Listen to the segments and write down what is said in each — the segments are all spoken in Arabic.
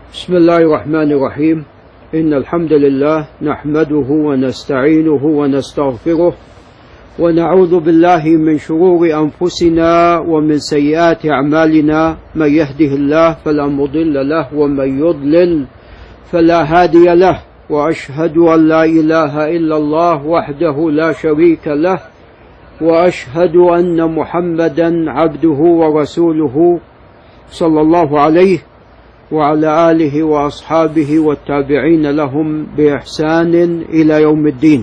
بسم الله الرحمن الرحيم. إن الحمد لله نحمده ونستعينه ونستغفره ونعوذ بالله من شرور أنفسنا ومن سيئات أعمالنا. من يهده الله فلا مضل له ومن يضلل فلا هادي له، وأشهد أن لا إله إلا الله وحده لا شريك له، وأشهد أن محمدا عبده ورسوله صلى الله عليه وعلى آله وأصحابه والتابعين لهم بإحسان إلى يوم الدين.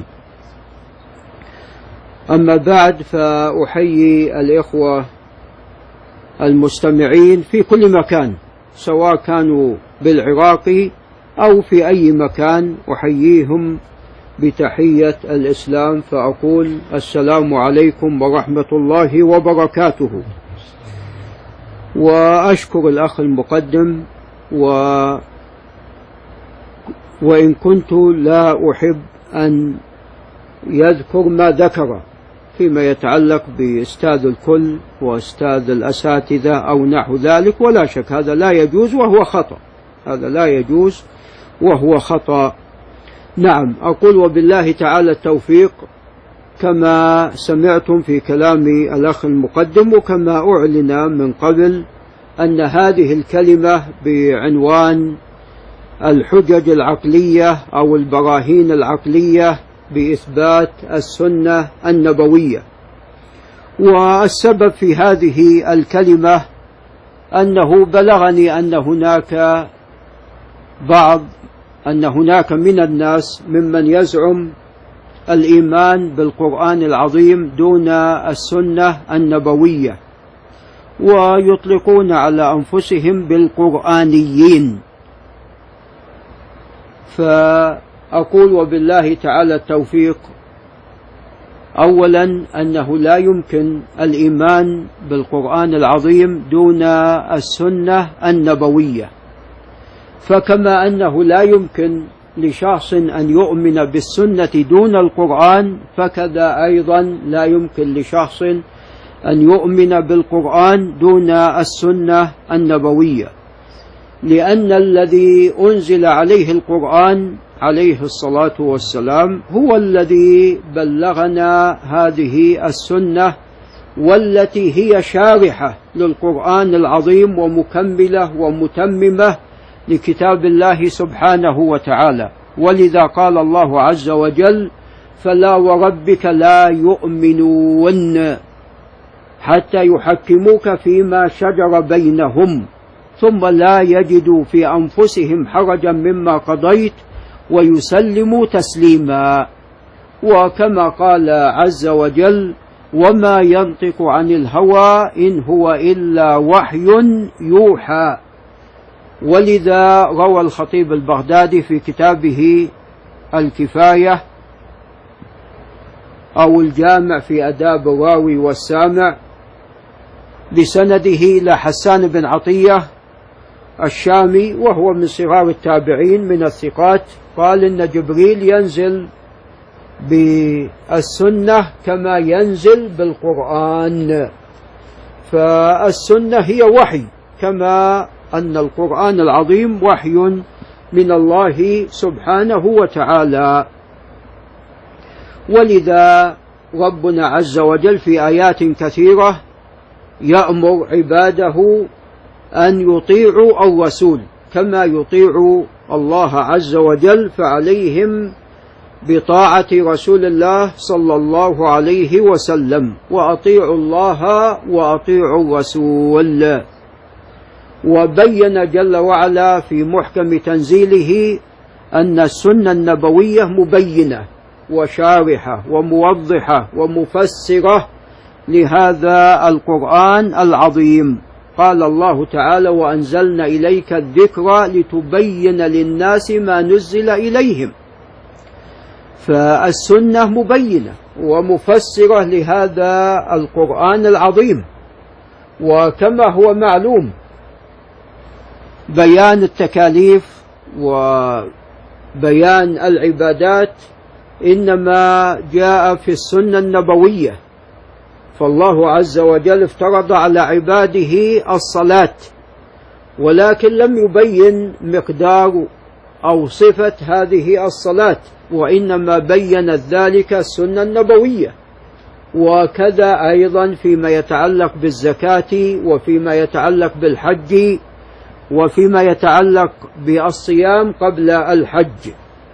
أما بعد، فأحيي الإخوة المستمعين في كل مكان، سواء كانوا بالعراق أو في أي مكان، أحييهم بتحية الإسلام، فأقول السلام عليكم ورحمة الله وبركاته. وأشكر الأخ المقدم، وإن كنت لا أحب أن يذكر ما ذكر فيما يتعلق بأستاذ الكل وأستاذ الأساتذة أو نحو ذلك، ولا شك هذا لا يجوز وهو خطأ، هذا لا يجوز وهو خطأ. نعم، أقول وبالله تعالى التوفيق، كما سمعتم في كلام الأخ المقدم وكما أعلن من قبل، أن هذه الكلمة بعنوان الحجج العقلية أو البراهين العقلية بإثبات السنة النبوية. والسبب في هذه الكلمة أنه بلغني أن هناك من الناس ممن يزعم الإيمان بالقرآن العظيم دون السنة النبوية، ويطلقون على أنفسهم بالقرآنيين. فأقول وبالله تعالى التوفيق، أولا أنه لا يمكن الإيمان بالقرآن العظيم دون السنة النبوية، فكما أنه لا يمكن لشخص أن يؤمن بالسنة دون القرآن، فكذا أيضا لا يمكن لشخص أن يؤمن بالقرآن دون السنة النبوية، لأن الذي أنزل عليه القرآن عليه الصلاة والسلام هو الذي بلغنا هذه السنة، والتي هي شارحة للقرآن العظيم ومكملة ومتممة لكتاب الله سبحانه وتعالى. ولذا قال الله عز وجل: فلا وربك لا يؤمنون حتى يحكموك فيما شجر بينهم ثم لا يجدوا في أنفسهم حرجا مما قضيت ويسلموا تسليما. وكما قال عز وجل: وما ينطق عن الهوى إن هو إلا وحي يوحى. ولذا روى الخطيب البغدادي في كتابه الكفاية أو الجامع في آداب الراوي والسامع بسنده إلى حسان بن عطية الشامي، وهو من صغار التابعين من الثقات، قال إن جبريل ينزل بالسنة كما ينزل بالقرآن، فالسنة هي وحي، كما أن القرآن العظيم وحي من الله سبحانه وتعالى. ولذا ربنا عز وجل في آيات كثيرة يأمر عباده أن يطيعوا الرسول كما يطيعوا الله عز وجل، فعليهم بطاعة رسول الله صلى الله عليه وسلم، وأطيعوا الله وأطيعوا الرسول. وبين جل وعلا في محكم تنزيله أن السنة النبوية مبينة وشارحة وموضحة ومفسرة لهذا القرآن العظيم. قال الله تعالى: وأنزلنا إليك الذكر لتبين للناس ما نزل إليهم. فالسنة مبينة ومفسرة لهذا القرآن العظيم. وكما هو معلوم، بيان التكاليف وبيان العبادات إنما جاء في السنة النبوية، فالله عز وجل افترض على عباده الصلاة، ولكن لم يبين مقدار أو صفة هذه الصلاة، وإنما بينت ذلك السنة النبوية. وكذا أيضا فيما يتعلق بالزكاة، وفيما يتعلق بالحج، وفيما يتعلق بالصيام قبل الحج،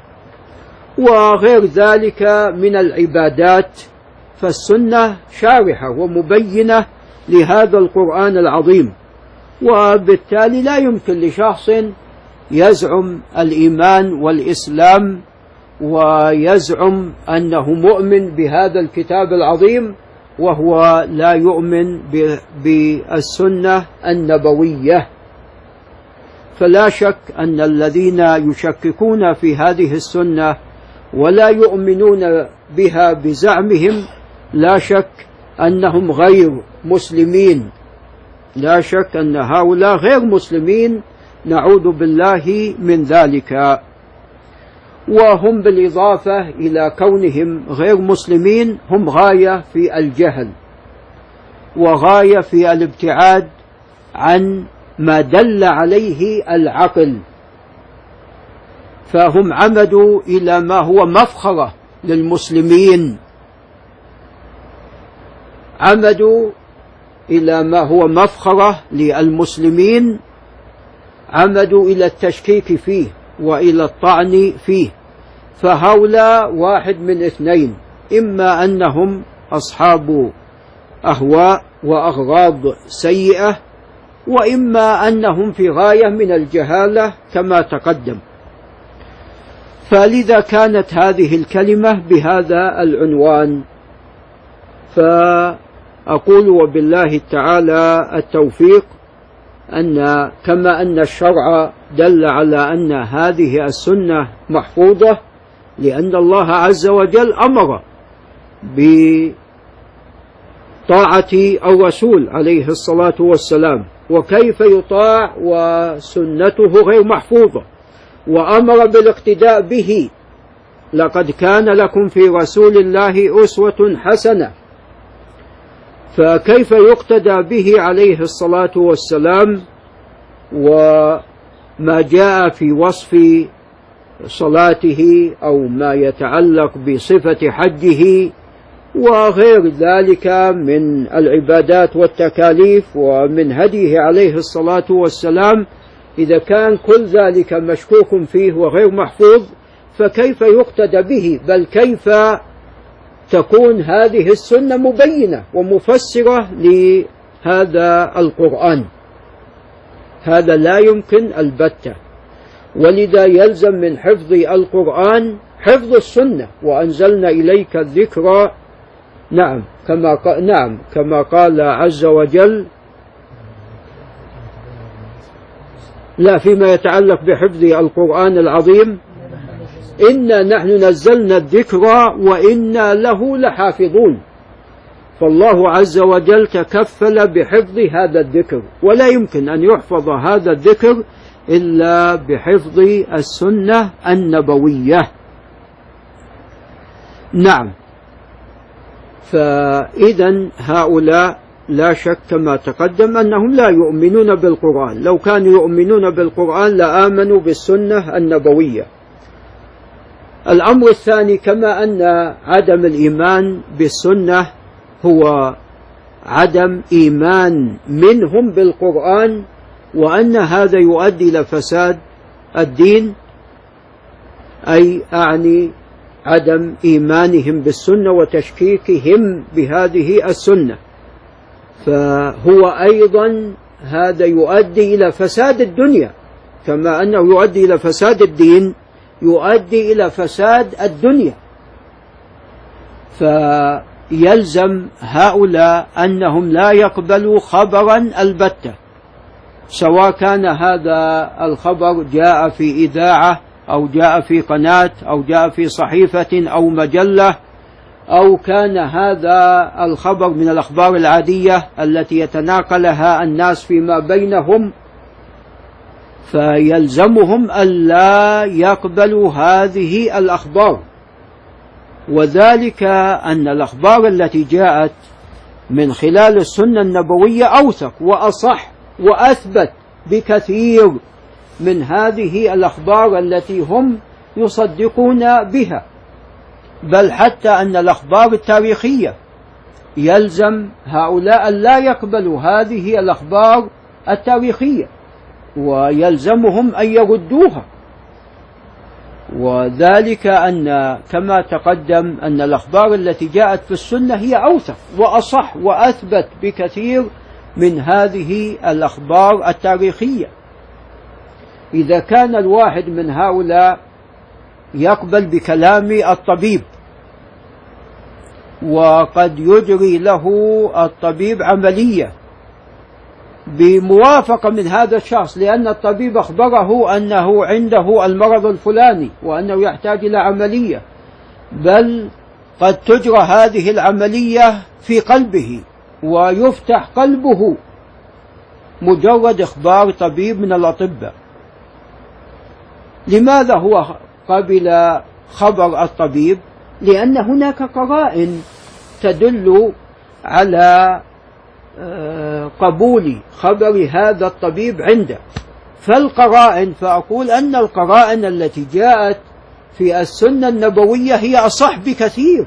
وغير ذلك من العبادات. فالسنة شارحة ومبينة لهذا القرآن العظيم، وبالتالي لا يمكن لشخص يزعم الإيمان والإسلام ويزعم أنه مؤمن بهذا الكتاب العظيم وهو لا يؤمن بالسنة النبوية. فلا شك أن الذين يشككون في هذه السنة ولا يؤمنون بها بزعمهم لا شك أنهم غير مسلمين، لا شك أن هؤلاء غير مسلمين، نعوذ بالله من ذلك. وهم بالإضافة إلى كونهم غير مسلمين هم غاية في الجهل، وغاية في الابتعاد عن ما دل عليه العقل، فهم عمدوا إلى ما هو مفخرة للمسلمين، عمدوا إلى ما هو مفخرة للمسلمين، عمدوا إلى التشكيك فيه وإلى الطعن فيه. فهؤلاء واحد من اثنين: إما أنهم أصحاب أهواء وأغراض سيئة، وإما أنهم في غاية من الجهالة كما تقدم. فلذا كانت هذه الكلمة بهذا العنوان. فأقول وبالله تعالى التوفيق أن كما أن الشرع دل على أن هذه السنة محفوظة، لأن الله عز وجل أمر بطاعة الرسول عليه الصلاة والسلام، وكيف يطاع وسنته غير محفوظة، وأمر بالاقتداء به: لقد كان لكم في رسول الله أسوة حسنة. فكيف يقتدى به عليه الصلاة والسلام وما جاء في وصف صلاته أو ما يتعلق بصفة حجه وغير ذلك من العبادات والتكاليف ومن هديه عليه الصلاة والسلام؟ إذا كان كل ذلك مشكوك فيه وغير محفوظ فكيف يقتدى به؟ بل كيف تكون هذه السنة مبينة ومفسرة لهذا القرآن؟ هذا لا يمكن البتة. ولذا يلزم من حفظ القرآن حفظ السنة: وأنزلنا إليك الذكر. نعم كما قال عز وجل. لا، فيما يتعلق بحفظ القرآن العظيم: إنا نحن نزلنا الذكر وإنا له لحافظون. فالله عز وجل تكفل بحفظ هذا الذكر، ولا يمكن أن يحفظ هذا الذكر إلا بحفظ السنة النبوية. نعم. فإذا هؤلاء لا شك كما تقدم أنهم لا يؤمنون بالقرآن، لو كانوا يؤمنون بالقرآن لآمنوا بالسنة النبوية. الأمر الثاني: كما أن عدم الإيمان بالسنة هو عدم إيمان منهم بالقرآن، وأن هذا يؤدي إلى فساد الدين، أي أعني عدم إيمانهم بالسنة وتشكيكهم بهذه السنة، فهو أيضا هذا يؤدي إلى فساد الدنيا، كما أنه يؤدي إلى فساد الدين يؤدي إلى فساد الدنيا. فيلزم هؤلاء أنهم لا يقبلوا خبرا البتة، سواء كان هذا الخبر جاء في إذاعة أو جاء في قناة أو جاء في صحيفة أو مجلة، أو كان هذا الخبر من الأخبار العادية التي يتناقلها الناس فيما بينهم. فيلزمهم ألا يقبلوا هذه الأخبار، وذلك أن الأخبار التي جاءت من خلال السنة النبوية أوثق وأصح وأثبت بكثير من هذه الأخبار التي هم يصدقون بها، بل حتى أن الأخبار التاريخية يلزم هؤلاء لا يقبلوا هذه الأخبار التاريخية ويلزمهم أن يردوها. وذلك أن كما تقدم أن الأخبار التي جاءت في السنة هي أوثق وأصح وأثبت بكثير من هذه الأخبار التاريخية. إذا كان الواحد من هؤلاء يقبل بكلام الطبيب وقد يجري له الطبيب عملية بموافقة من هذا الشخص لأن الطبيب أخبره أنه عنده المرض الفلاني وأنه يحتاج إلى عملية، بل قد تجرى هذه العملية في قلبه ويفتح قلبه مجرد إخبار طبيب من الأطباء. لماذا هو قبل خبر الطبيب؟ لأن هناك قرائن تدل على قبول خبر هذا الطبيب عنده. فأقول أن القرائن التي جاءت في السنة النبوية هي أصح بكثير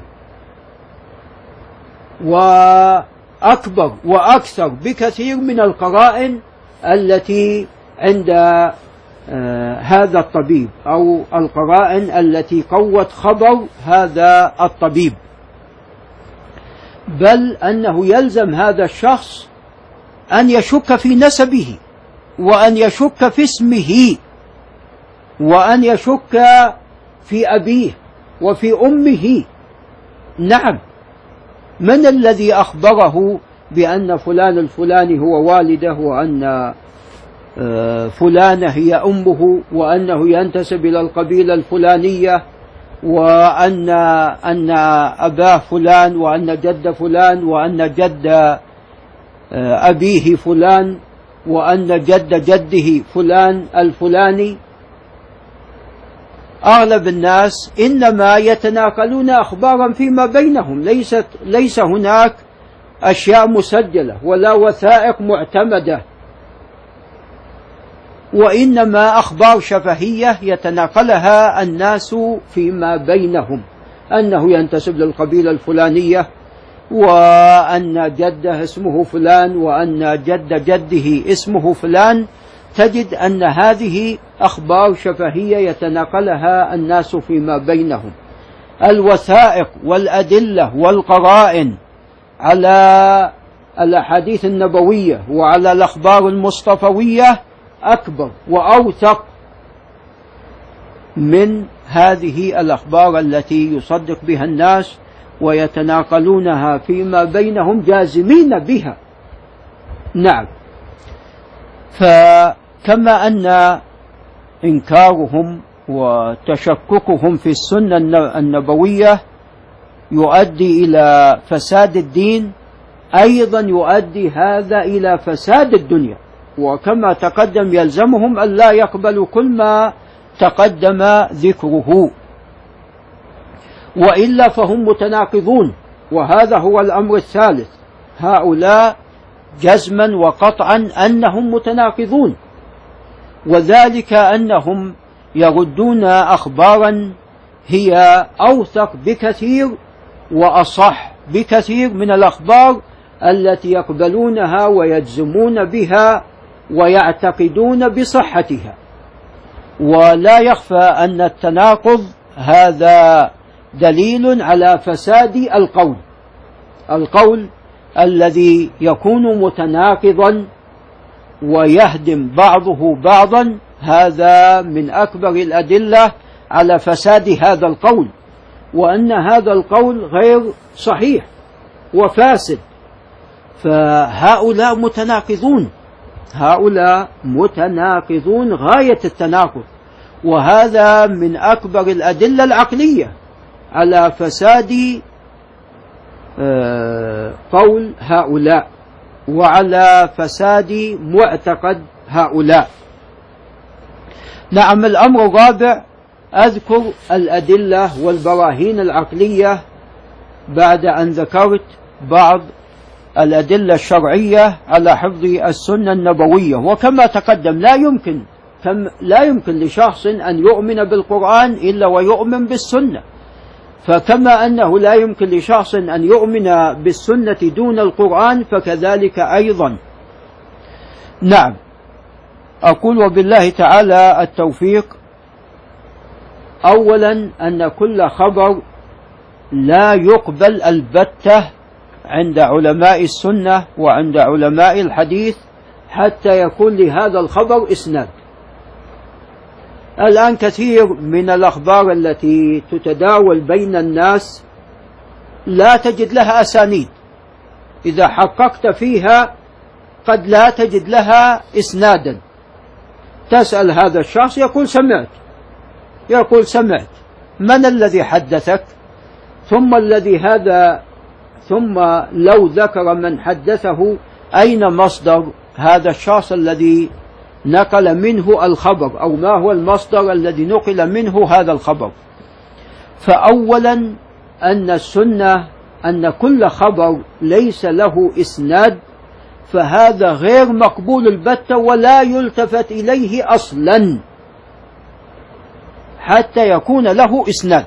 وأكبر وأكثر بكثير من القرائن التي عند هذا الطبيب أو القرائن التي قوت خبر هذا الطبيب، بل أنه يلزم هذا الشخص أن يشك في نسبه وأن يشك في اسمه وأن يشك في أبيه وفي أمه. نعم، من الذي أخبره بأن فلان الفلاني هو والده وأن فلانة هي أمه وأنه ينتسب إلى القبيلة الفلانية وأن أباه فلان وأن جد فلان وأن جد أبيه فلان وأن جد جده فلان الفلاني؟ أغلب الناس إنما يتناقلون أخبارا فيما بينهم، ليس هناك أشياء مسجلة ولا وثائق معتمدة، وإنما أخبار شفهية يتناقلها الناس فيما بينهم، أنه ينتسب للقبيلة الفلانية وأن جده اسمه فلان وأن جد جده اسمه فلان. تجد أن هذه أخبار شفهية يتناقلها الناس فيما بينهم. الوثائق والأدلة والقرائن على الأحاديث النبوية وعلى الأخبار المصطفوية أكبر وأوثق من هذه الأخبار التي يصدق بها الناس ويتناقلونها فيما بينهم جازمين بها. نعم، فكما أن إنكارهم وتشككهم في السنة النبوية يؤدي إلى فساد الدين، أيضا يؤدي هذا إلى فساد الدنيا، وكما تقدم يلزمهم أن لا يقبلوا كل ما تقدم ذكره، وإلا فهم متناقضون. وهذا هو الأمر الثالث، هؤلاء جزما وقطعا أنهم متناقضون، وذلك أنهم يردون أخبارا هي أوثق بكثير وأصح بكثير من الأخبار التي يقبلونها ويجزمون بها ويعتقدون بصحتها. ولا يخفى أن التناقض هذا دليل على فساد القول الذي يكون متناقضا ويهدم بعضه بعضا، هذا من أكبر الأدلة على فساد هذا القول، وأن هذا القول غير صحيح وفاسد. فهؤلاء متناقضون غاية التناقض، وهذا من أكبر الأدلة العقلية على فساد قول هؤلاء وعلى فساد معتقد هؤلاء. نعم، الأمر الرابع، أذكر الأدلة والبراهين العقلية بعد أن ذكرت بعض الأدلة الشرعية على حفظ السنة النبوية. وكما تقدم لا يمكن لشخص أن يؤمن بالقرآن إلا ويؤمن بالسنة، فكما أنه لا يمكن لشخص أن يؤمن بالسنة دون القرآن فكذلك أيضا. نعم، أقول وبالله تعالى التوفيق. أولا أن كل خبر لا يقبل البتة عند علماء السنة وعند علماء الحديث حتى يكون لهذا الخبر إسناد. الآن كثير من الأخبار التي تتداول بين الناس لا تجد لها أسانيد، إذا حققت فيها قد لا تجد لها إسنادا. تسأل هذا الشخص يقول سمعت، من الذي حدثك؟ ثم لو ذكر من حدثه أين مصدر هذا الشخص الذي نقل منه الخبر، أو ما هو المصدر الذي نقل منه هذا الخبر. فأولا أن السنة أن كل خبر ليس له إسناد فهذا غير مقبول البتة ولا يلتفت إليه أصلا حتى يكون له إسناد.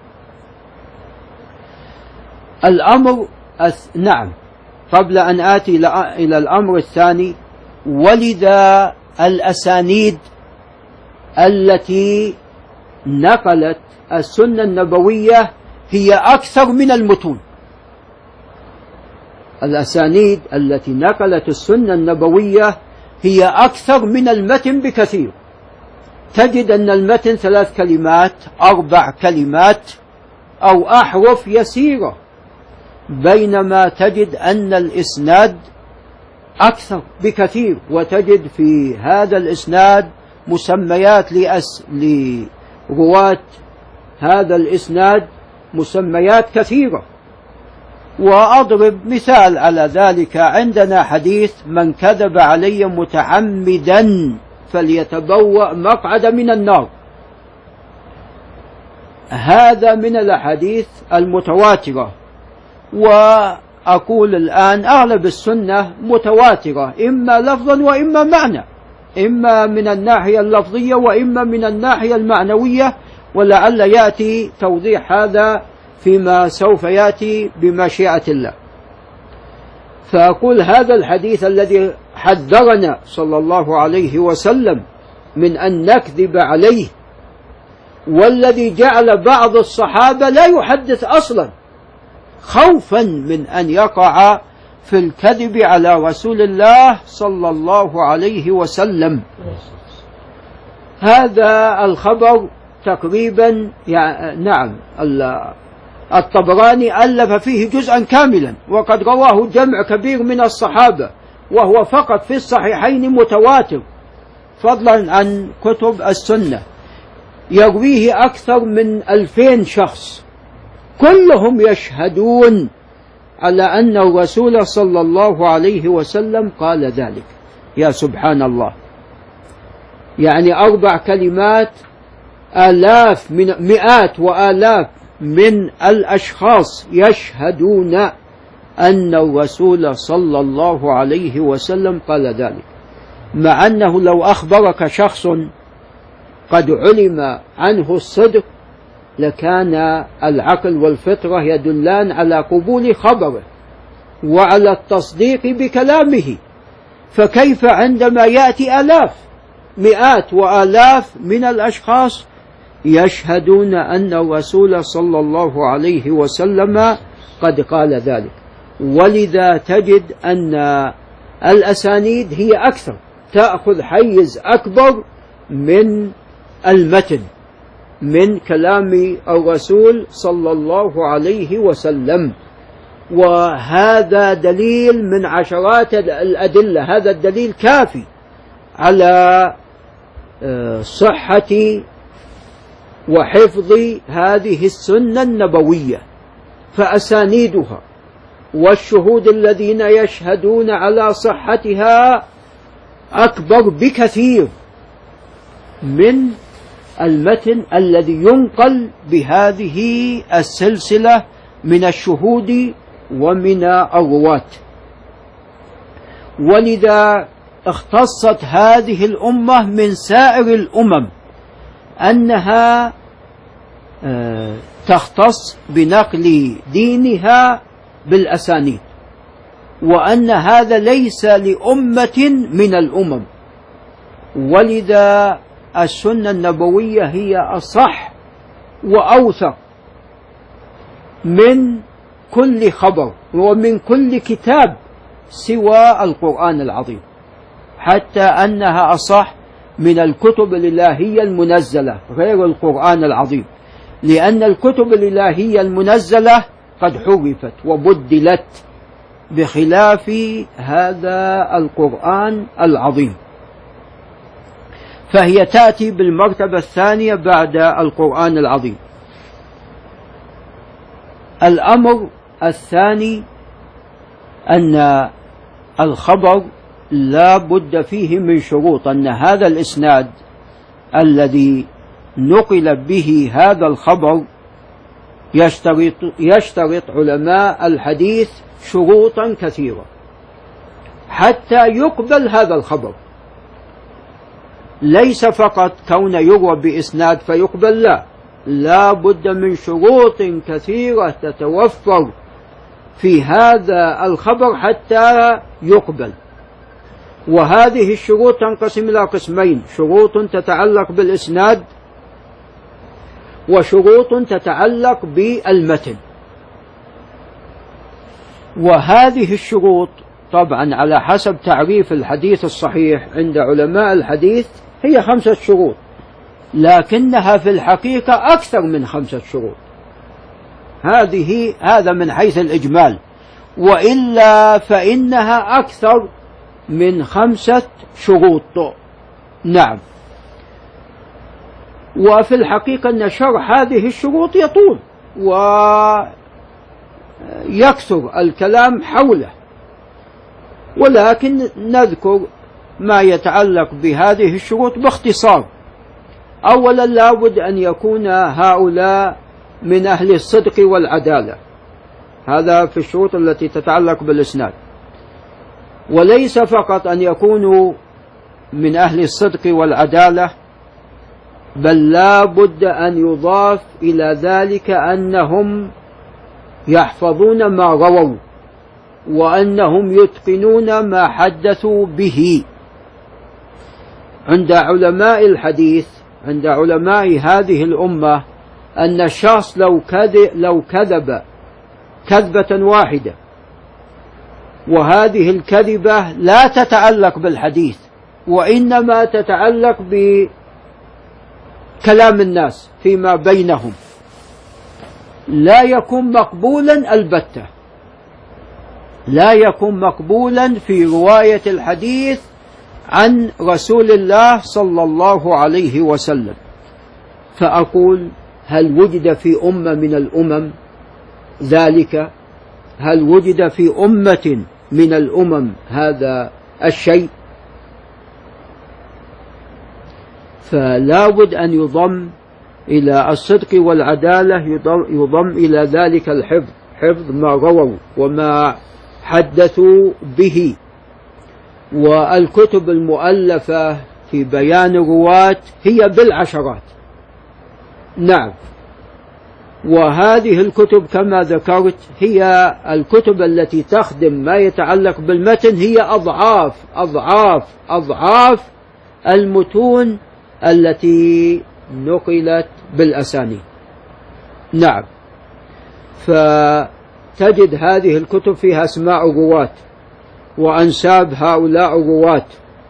نعم، قبل أن آتي إلى الأمر الثاني، ولذا الأسانيد التي نقلت السنة النبوية هي أكثر من المتون. الأسانيد التي نقلت السنة النبوية هي أكثر من المتن بكثير. تجد أن المتن 3 كلمات 4 كلمات أو أحرف يسيرة، بينما تجد أن الإسناد أكثر بكثير، وتجد في هذا الإسناد مسميات لرواة هذا الإسناد، مسميات كثيرة. وأضرب مثال على ذلك، عندنا حديث من كذب علي متعمدا فليتبوأ مقعد من النار. هذا من الأحاديث المتواترة، وأقول الآن أغلب السنة متواترة، إما لفظا وإما معنى، إما من الناحية اللفظية وإما من الناحية المعنوية، ولعل يأتي توضيح هذا فيما سوف يأتي بمشيئة الله. فأقول هذا الحديث الذي حذرنا صلى الله عليه وسلم من أن نكذب عليه، والذي جعل بعض الصحابة لا يحدث أصلا خوفا من أن يقع في الكذب على رسول الله صلى الله عليه وسلم. هذا الخبر تقريبا نعم الطبراني ألف فيه جزءا كاملا، وقد رواه جمع كبير من الصحابة، وهو فقط في الصحيحين متواتر، فضلا عن كتب السنة. يرويه أكثر من 2000 شخص كلهم يشهدون على أن الرسول صلى الله عليه وسلم قال ذلك. يا سبحان الله، يعني 4 كلمات، آلاف من مئات وآلاف من الأشخاص يشهدون أن الرسول صلى الله عليه وسلم قال ذلك، مع أنه لو أخبرك شخص قد علم عنه الصدق لكان العقل والفطرة يدلان على قبول خبره وعلى التصديق بكلامه، فكيف عندما يأتي آلاف مئات وآلاف من الأشخاص يشهدون أن الرسول صلى الله عليه وسلم قد قال ذلك. ولذا تجد أن الأسانيد هي أكثر، تأخذ حيز أكبر من المتن، من كلام الرسول صلى الله عليه وسلم. وهذا دليل من عشرات الأدلة، هذا الدليل كافي على صحة وحفظ هذه السنة النبوية. فأسانيدها والشهود الذين يشهدون على صحتها أكبر بكثير من المتن الذي ينقل بهذه السلسلة من الشهود ومن الرواة. ولذا اختصت هذه الأمة من سائر الأمم أنها تختص بنقل دينها بالأسانيد، وأن هذا ليس لأمة من الأمم. ولذا السنة النبوية هي أصح وأوثق من كل خبر ومن كل كتاب سوى القرآن العظيم، حتى أنها أصح من الكتب الإلهية المنزلة غير القرآن العظيم، لأن الكتب الإلهية المنزلة قد حرفت وبدلت بخلاف هذا القرآن العظيم، فهي تأتي بالمرتبة الثانية بعد القرآن العظيم. الأمر الثاني أن الخبر لا بد فيه من شروط، أن هذا الإسناد الذي نقل به هذا الخبر يشترط علماء الحديث شروطا كثيرة حتى يقبل هذا الخبر، ليس فقط كون يروى بإسناد فيقبل، لا بد من شروط كثيرة تتوفر في هذا الخبر حتى يقبل. وهذه الشروط تنقسم إلى قسمين: شروط تتعلق بالإسناد وشروط تتعلق بالمتن. وهذه الشروط طبعا على حسب تعريف الحديث الصحيح عند علماء الحديث هي 5 شروط، لكنها في الحقيقة أكثر من 5 شروط. هذا من حيث الإجمال، وإلا فإنها أكثر من 5 شروط. نعم. وفي الحقيقة أن شرح هذه الشروط يطول ويكثر الكلام حوله، ولكن نذكر ما يتعلق بهذه الشروط باختصار. أولا لابد أن يكون هؤلاء من أهل الصدق والعدالة، هذا في الشروط التي تتعلق بالإسناد. وليس فقط أن يكونوا من أهل الصدق والعدالة، بل لا بد أن يضاف إلى ذلك أنهم يحفظون ما رووا وأنهم يتقنون ما حدثوا به. عند علماء الحديث، عند علماء هذه الأمة، أن الشخص لو كذب كذبة واحدة وهذه الكذبة لا تتعلق بالحديث وإنما تتعلق بكلام الناس فيما بينهم، لا يكون مقبولا البتة، لا يكون مقبولا في رواية الحديث عن رسول الله صلى الله عليه وسلم. فأقول: هل وجد في أمة من الأمم ذلك؟ هل وجد في أمة من الأمم هذا الشيء؟ فلا بد أن يضم إلى الصدق والعدالة، يضم إلى ذلك الحفظ، حفظ ما رووا وما حدثوا به. والكتب المؤلفة في بيان الرواة هي بالعشرات. نعم. وهذه الكتب كما ذكرت هي الكتب التي تخدم ما يتعلق بالمتن، هي أضعاف أضعاف أضعاف المتون التي نقلت بالأسانيد. نعم. فتجد هذه الكتب فيها أسماء الرواة وأنساب هؤلاء الرواة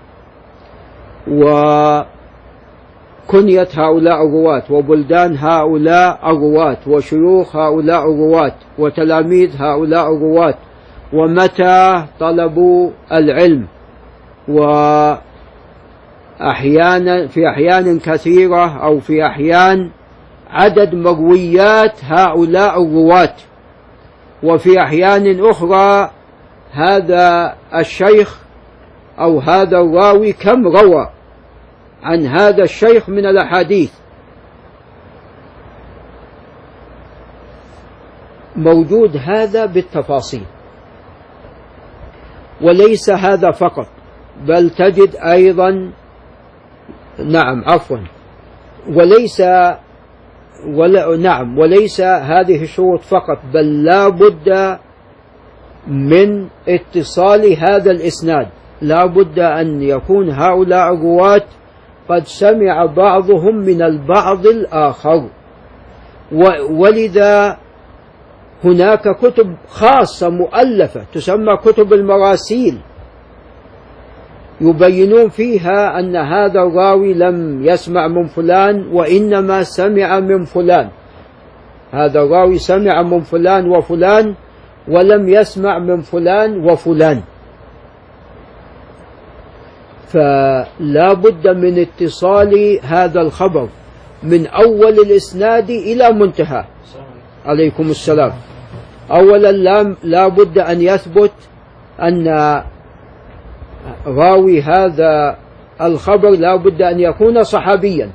وكنية هؤلاء الرواة وبلدان هؤلاء الرواة وشيوخ هؤلاء الرواة وتلاميذ هؤلاء الرواة ومتى طلبوا العلم، وأحيانا في أحيان كثيرة أو في أحيان عدد مرويات هؤلاء الرواة، وفي أحيان أخرى هذا الشيخ أو هذا الراوي كم روى عن هذا الشيخ من الأحاديث. موجود هذا بالتفاصيل. وليس هذا فقط، بل تجد أيضا وليس هذه الشروط فقط، بل لا بد من اتصال هذا الإسناد، لا بد أن يكون هؤلاء الرواة قد سمع بعضهم من البعض الآخر. ولذا هناك كتب خاصة مؤلفة تسمى كتب المراسيل، يبينون فيها أن هذا الراوي لم يسمع من فلان وإنما سمع من فلان، هذا الراوي سمع من فلان وفلان ولم يسمع من فلان وفلان. فلا بد من اتصال هذا الخبر من أول الإسناد إلى منتهى. عليكم السلام. أولا لا بد أن يثبت أن راوي هذا الخبر لا بد أن يكون صحابيا،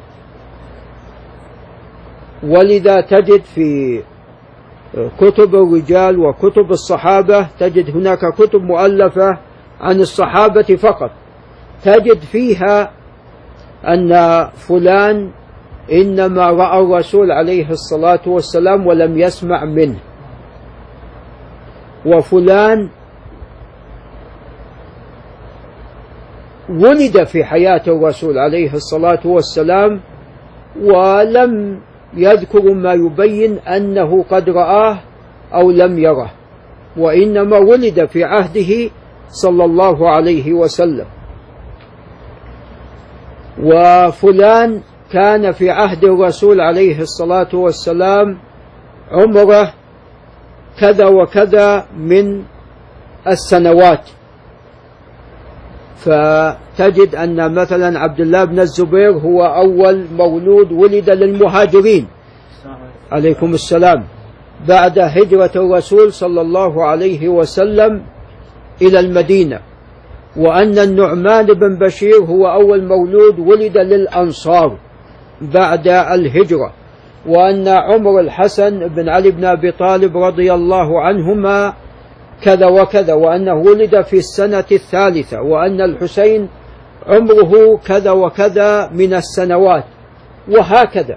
ولذا تجد في كتب الرجال وكتب الصحابة تجد هناك كتب مؤلفة عن الصحابة فقط، تجد فيها أن فلان إنما رأى الرسول عليه الصلاة والسلام ولم يسمع منه، وفلان ولد في حياة الرسول عليه الصلاة والسلام ولم يذكر ما يبين أنه قد رآه أو لم يره، وإنما ولد في عهده صلى الله عليه وسلم. وفلان كان في عهد الرسول عليه الصلاة والسلام عمره كذا وكذا من السنوات، فتجد أن مثلا عبد الله بن الزبير هو أول مولود ولد للمهاجرين عليكم السلام بعد هجرة الرسول صلى الله عليه وسلم إلى المدينة، وأن النعمان بن بشير هو أول مولود ولد للأنصار بعد الهجرة، وأن عمر الحسن بن علي بن أبي طالب رضي الله عنهما كذا وكذا، وأنه ولد في السنة الثالثة، وأن الحسين عمره كذا وكذا من السنوات، وهكذا.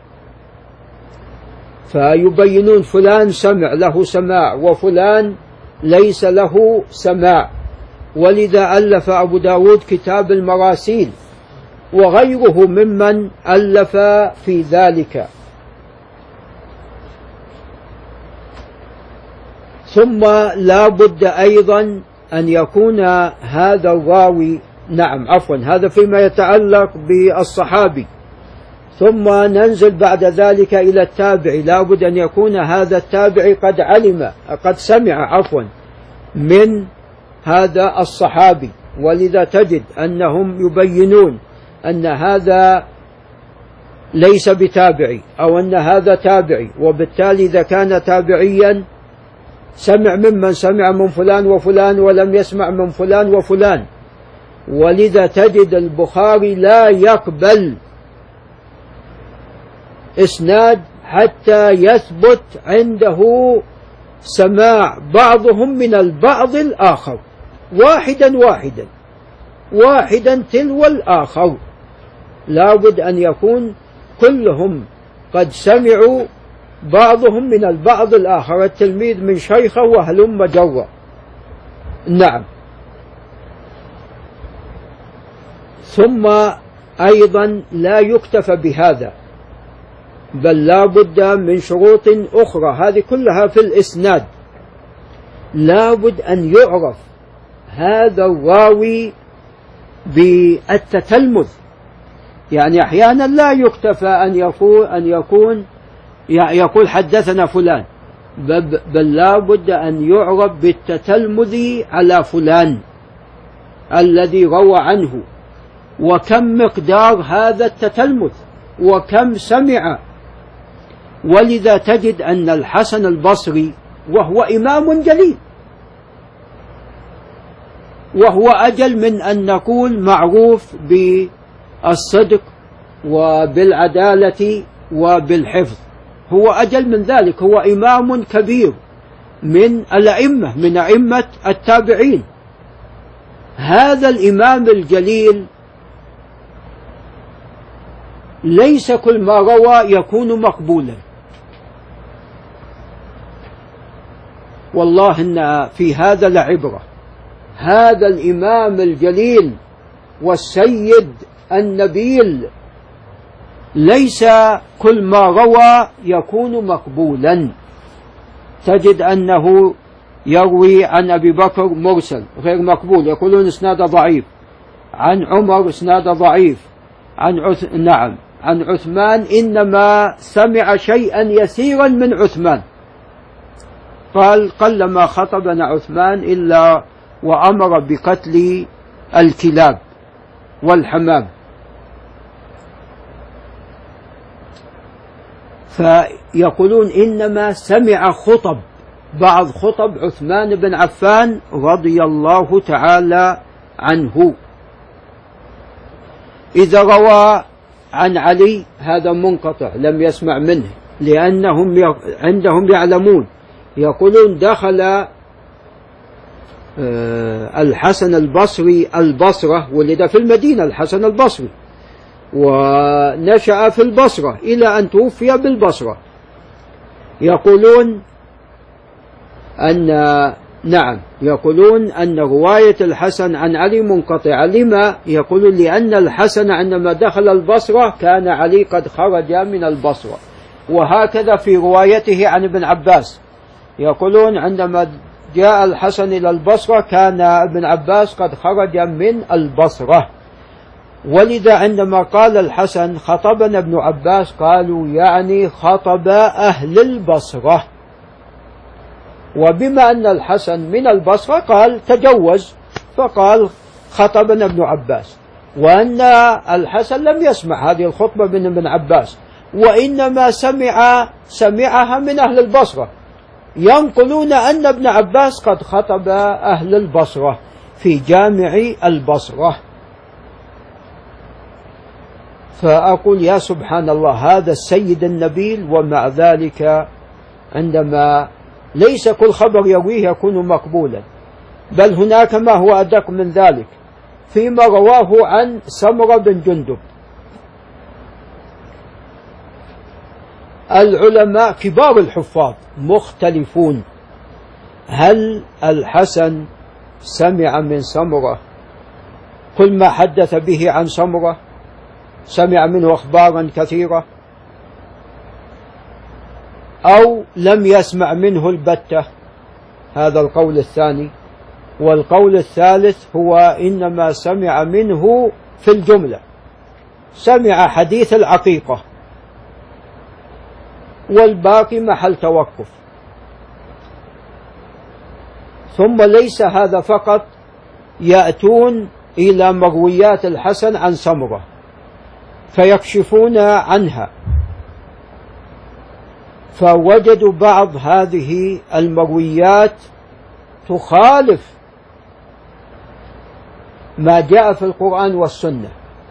فيبينون فلان سمع له سماع وفلان ليس له سماع، ولذا ألف أبو داود كتاب المراسيل وغيره ممن ألف في ذلك. ثم لا بد أيضا أن يكون هذا الراوي هذا فيما يتعلق بالصحابي، ثم ننزل بعد ذلك إلى التابعي. لا بد أن يكون هذا التابعي قد سمع من هذا الصحابي، ولذا تجد أنهم يبينون أن هذا ليس بتابعي أو أن هذا تابعي، وبالتالي إذا كان تابعيا سمع ممن سمع من فلان وفلان ولم يسمع من فلان وفلان. ولذا تجد البخاري لا يقبل إسناد حتى يثبت عنده سماع بعضهم من البعض الآخر واحدا تلو الآخر، لا بد أن يكون كلهم قد سمعوا بعضهم من البعض الآخر، التلميذ من شيخه وهلم جرا. ثم أيضا لا يكتفى بهذا، بل لا بد من شروط أخرى، هذه كلها في الإسناد. لا بد أن يعرف هذا الراوي بالتتلمذ، يعني أحيانا لا يكتفى أن يقول حدثنا فلان، بل لا بد أن يعرف بالتتلمذ على فلان الذي روى عنه، وكم مقدار هذا التتلمذ وكم سمع. ولذا تجد أن الحسن البصري وهو إمام جليل، وهو أجل من أن نقول معروف بالصدق وبالعدالة وبالحفظ، هو أجل من ذلك، هو إمام كبير من الأئمة، من أئمة التابعين، هذا الإمام الجليل ليس كل ما روى يكون مقبولا. والله إن في هذا لعبرة. هذا الإمام الجليل والسيد النبيل ليس كل ما روى يكون مقبولا. تجد أنه يروي عن أبي بكر مرسل غير مقبول، يقولون إسناد ضعيف. عن عمر إسناد ضعيف. عن عثمان إنما سمع شيئا يسيرا من عثمان، قال قلما خطبنا عثمان إلا وأمر بقتل الكلاب والحمام. فيقولون إنما سمع خطب، بعض خطب عثمان بن عفان رضي الله تعالى عنه. إذا روى عن علي هذا منقطع، لم يسمع منه، لأنهم عندهم يعلمون، يقولون دخل الحسن البصري البصرة، ولد في المدينة الحسن البصري، ونشأ في البصرة إلى أن توفي بالبصرة. يقولون أن رواية الحسن عن علي منقطعة. لما؟ يقولون لأن الحسن عندما دخل البصرة كان علي قد خرج من البصرة. وهكذا في روايته عن ابن عباس، يقولون عندما جاء الحسن إلى البصرة كان ابن عباس قد خرج من البصرة. ولذا عندما قال الحسن خطبنا ابن عباس قالوا يعني خطب أهل البصرة. وبما أن الحسن من البصرة قال تجوز، فقال خطبنا ابن عباس، وأن الحسن لم يسمع هذه الخطبة من ابن عباس، وإنما سمعها من أهل البصرة. ينقلون أن ابن عباس قد خطب أهل البصرة في جامع البصرة. فأقول يا سبحان الله، هذا السيد النبيل ومع ذلك عندما ليس كل خبر يرويه يكون مقبولا، بل هناك ما هو أدق من ذلك فيما رواه عن سمرة بن جندب. العلماء كبار الحفاظ مختلفون، هل الحسن سمع من سمرة كل ما حدث به عن سمرة، سمع منه أخبارا كثيرة، أو لم يسمع منه البتة؟ هذا القول الثاني. والقول الثالث هو إنما سمع منه في الجملة، سمع حديث العقيقة والباقي محل توقف. ثم ليس هذا فقط، يأتون إلى مرويات الحسن عن سمرة فيكشفون عنها، فوجدوا بعض هذه المرويات تخالف ما جاء في القرآن والسنة،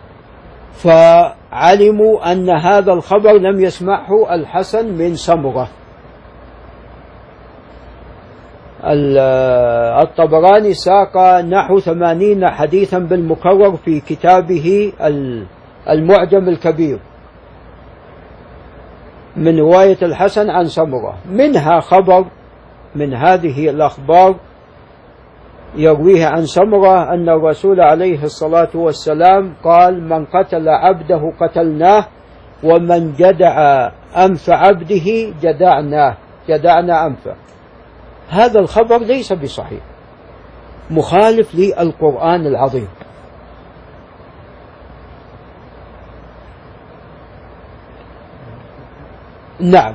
فعلموا أن هذا الخبر لم يسمعه الحسن من سمرة. الطبراني ساق نحو 80 حديثا بالمكرر في كتابه المعجم الكبير من رواية الحسن عن سمرة، منها خبر من هذه الأخبار يرويها عن سمرة أن الرسول عليه الصلاة والسلام قال من قتل عبده قتلناه، ومن جدع أنف عبده جدعنا أنفه. هذا الخبر ليس بصحيح، مخالف للقرآن العظيم. نعم.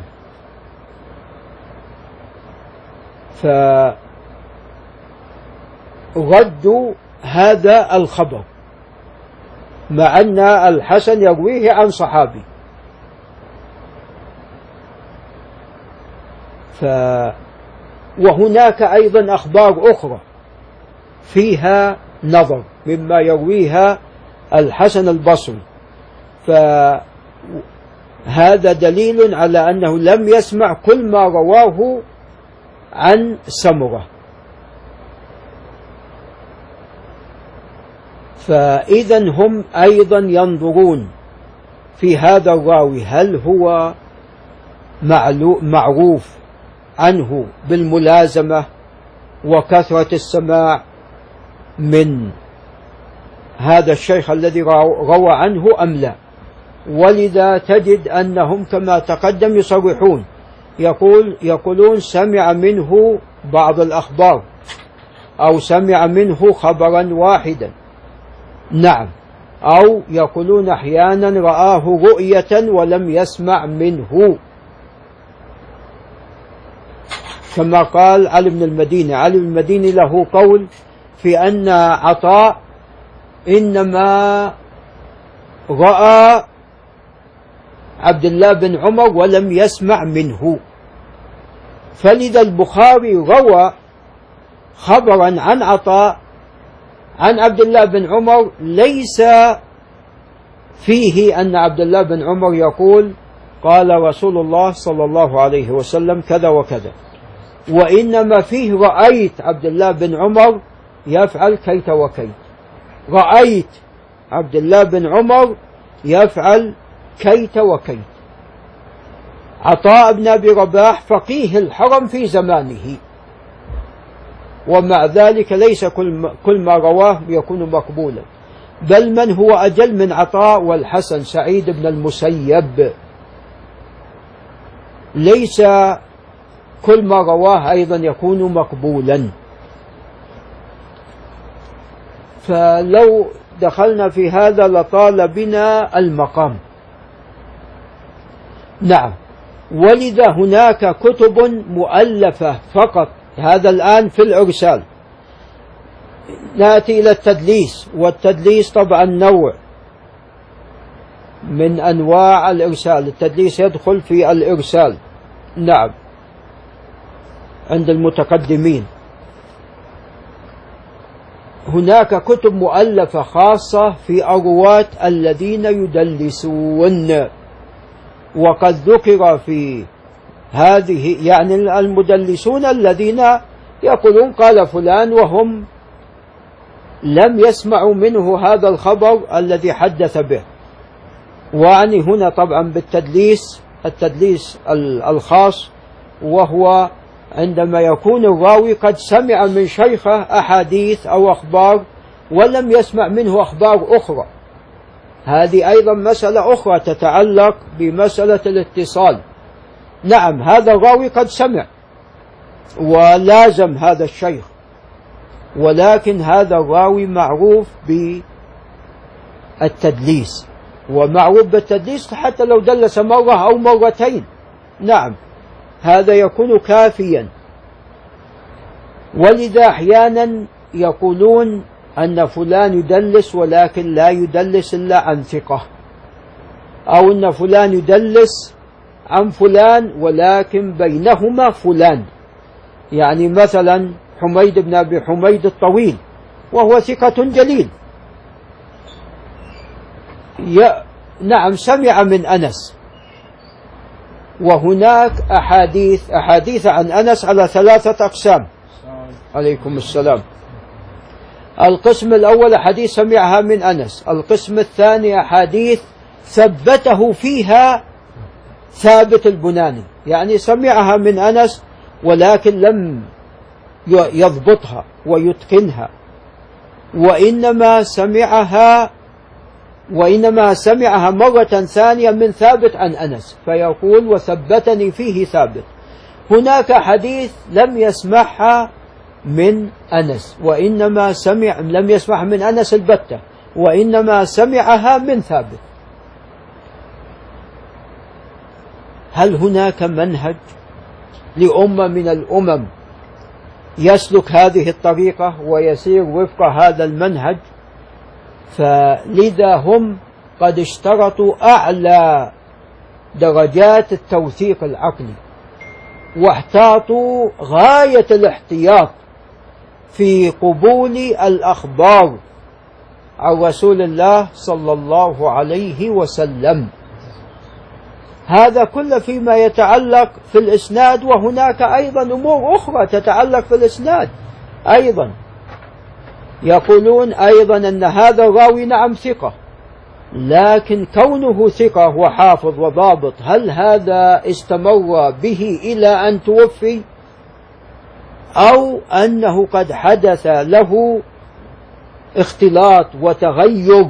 فردوا هذا الخبر مع أن الحسن يرويه عن صحابي. وهناك أيضا أخبار أخرى فيها نظر مما يرويها الحسن البصري، فهذا دليل على أنه لم يسمع كل ما رواه عن سمرة. فإذا هم أيضا ينظرون في هذا الراوي هل هو معروف عنه بالملازمة وكثرة السماع من هذا الشيخ الذي روى عنه أم لا. ولذا تجد أنهم كما تقدم يصرحون يقولون سمع منه بعض الأخبار أو سمع منه خبرا واحدا. نعم. أو يقولون أحيانا رآه رؤية ولم يسمع منه، كما قال علي بن المديني. علي بن المديني له قول في أن عطاء إنما رأى عبد الله بن عمر ولم يسمع منه. فلذا البخاري روى خبرا عن عطاء عن عبد الله بن عمر ليس فيه أن عبد الله بن عمر يقول قال رسول الله صلى الله عليه وسلم كذا وكذا، وإنما فيه رأيت عبد الله بن عمر يفعل كيت وكيت، رأيت عبد الله بن عمر يفعل كيت وكيت. عطاء بن أبي رباح فقيه الحرم في زمانه، ومع ذلك ليس كل ما رواه يكون مقبولا، بل من هو أجل من عطاء والحسن سعيد بن المسيب ليس كل ما رواه أيضا يكون مقبولا. فلو دخلنا في هذا لطال بنا المقام. نعم. ولذا هناك كتب مؤلفة فقط، هذا الآن في الإرسال. نأتي إلى التدليس، والتدليس طبعا نوع من أنواع الإرسال، التدليس يدخل في الإرسال. نعم. عند المتقدمين هناك كتب مؤلفة خاصة في الرواة الذين يدلسون، وقد ذكر في هذه يعني المدلسون الذين يقولون قال فلان وهم لم يسمعوا منه هذا الخبر الذي حدث به. وعني هنا طبعا بالتدليس التدليس الخاص، وهو عندما يكون الراوي قد سمع من شيخه أحاديث أو أخبار ولم يسمع منه أخبار أخرى. هذه أيضا مسألة أخرى تتعلق بمسألة الاتصال. نعم، هذا الراوي قد سمع ولازم هذا الشيخ، ولكن هذا الراوي معروف بالتدليس، ومعروف بالتدليس حتى لو دلس مرة أو مرتين. نعم، هذا يكون كافيا. ولذا أحيانا يقولون أن فلان يدلس ولكن لا يدلس إلا عن ثقة، أو أن فلان يدلس عن فلان ولكن بينهما فلان. يعني مثلا حميد بن أبي حميد الطويل وهو ثقة جليل، نعم سمع من أنس، وهناك أحاديث عن أنس على 3 أقسام. عليكم السلام. القسم الأول أحاديث سمعها من أنس، القسم الثاني أحاديث ثبته فيها ثابت البناني، يعني سمعها من أنس ولكن لم يضبطها ويتقنها، وإنما سمعها مرة ثانية من ثابت عن أنس فيقول وثبتني فيه ثابت. هناك حديث لم يسمعها من أنس، وإنما لم يسمعها من أنس البتة، وإنما سمعها من ثابت. هل هناك منهج لأمة من الأمم يسلك هذه الطريقة ويسير وفق هذا المنهج؟ فلذا هم قد اشترطوا أعلى درجات التوثيق العقلي، واحتاطوا غاية الاحتياط في قبول الأخبار عن رسول الله صلى الله عليه وسلم. هذا كله فيما يتعلق في الإسناد، وهناك أيضا أمور أخرى تتعلق في الإسناد أيضا. يقولون أيضا أن هذا الراوي نعم ثقة، لكن كونه ثقة وحافظ وضابط هل هذا استمر به إلى أن توفي، أو أنه قد حدث له اختلاط وتغير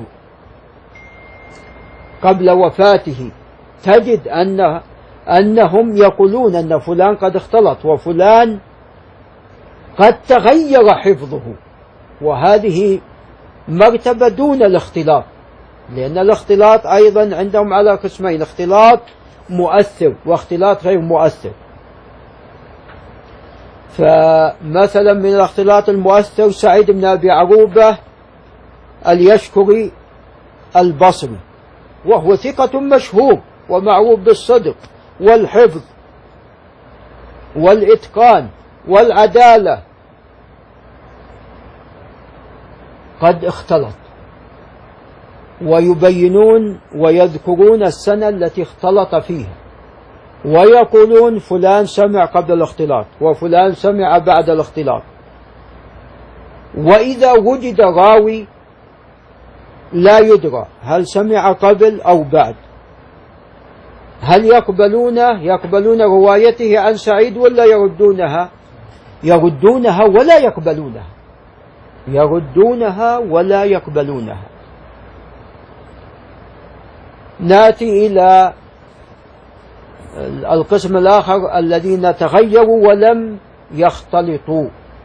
قبل وفاته؟ تجد أنهم يقولون أن فلان قد اختلط وفلان قد تغير حفظه، وهذه مرتبة دون الاختلاط، لأن الاختلاط أيضا عندهم على قسمين: اختلاط مؤثر واختلاط غير مؤثر. فمثلا من الاختلاط المؤثر سعيد بن أبي عروبة اليشكري البصري، وهو ثقة مشهور ومعروف بالصدق والحفظ والإتقان والعدالة، قد اختلط، ويبينون ويذكرون السنة التي اختلط فيها، ويقولون فلان سمع قبل الاختلاط وفلان سمع بعد الاختلاط. وإذا وجد راوي لا يدرى هل سمع قبل أو بعد، هل يقبلون روايته عن سعيد ولا يردونها؟ يردونها ولا يقبلونها، يردونها ولا يقبلونها. نأتي إلى القسم الآخر الذين تغيروا ولم يختلطوا،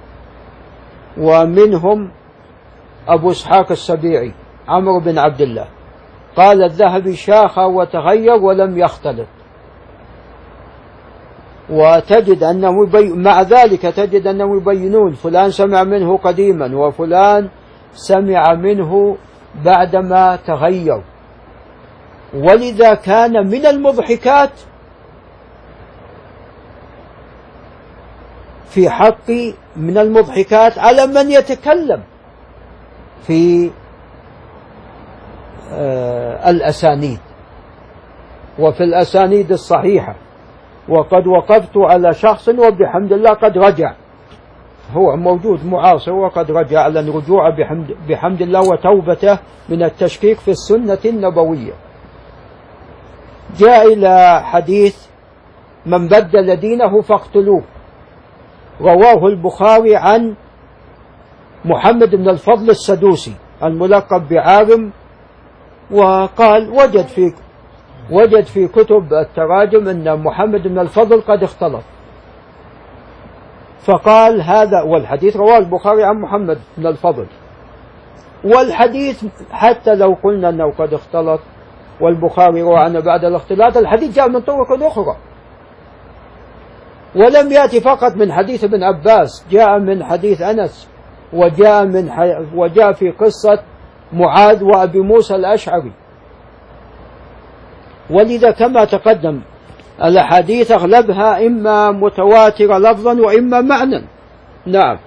ومنهم أبو إسحاق السبيعي عمرو بن عبد الله، قال الذهبي شاخ وتغير ولم يختلط. وتجد أنه مع ذلك تجد أنهم يبينون فلان سمع منه قديما وفلان سمع منه بعدما تغير. ولذا كان من المضحكات في حق من المضحكات على من يتكلم في الأسانيد وفي الأسانيد الصحيحة، وقد وقفت على شخص وبحمد الله قد رجع، هو موجود معاصر وقد رجع، لأن رجوع بحمد الله وتوبته من التشكيك في السنة النبوية. جاء إلى حديث من بدل دينه فاقتلوه، رواه البخاري عن محمد بن الفضل السدوسي الملقب بعارم، وقال وجد في كتب التراجم أن محمد بن الفضل قد اختلط، فقال هذا، والحديث رواه البخاري عن محمد بن الفضل، والحديث حتى لو قلنا أنه قد اختلط والبخاري روى عنه بعد الاختلاط، الحديث جاء من طرق أخرى، ولم يأتي فقط من حديث ابن عباس، جاء من حديث أنس، وجاء في قصة معاذ وأبي موسى الأشعري. ولذا كما تقدم الأحاديث أغلبها إما متواترة لفظا وإما معنى. نعم.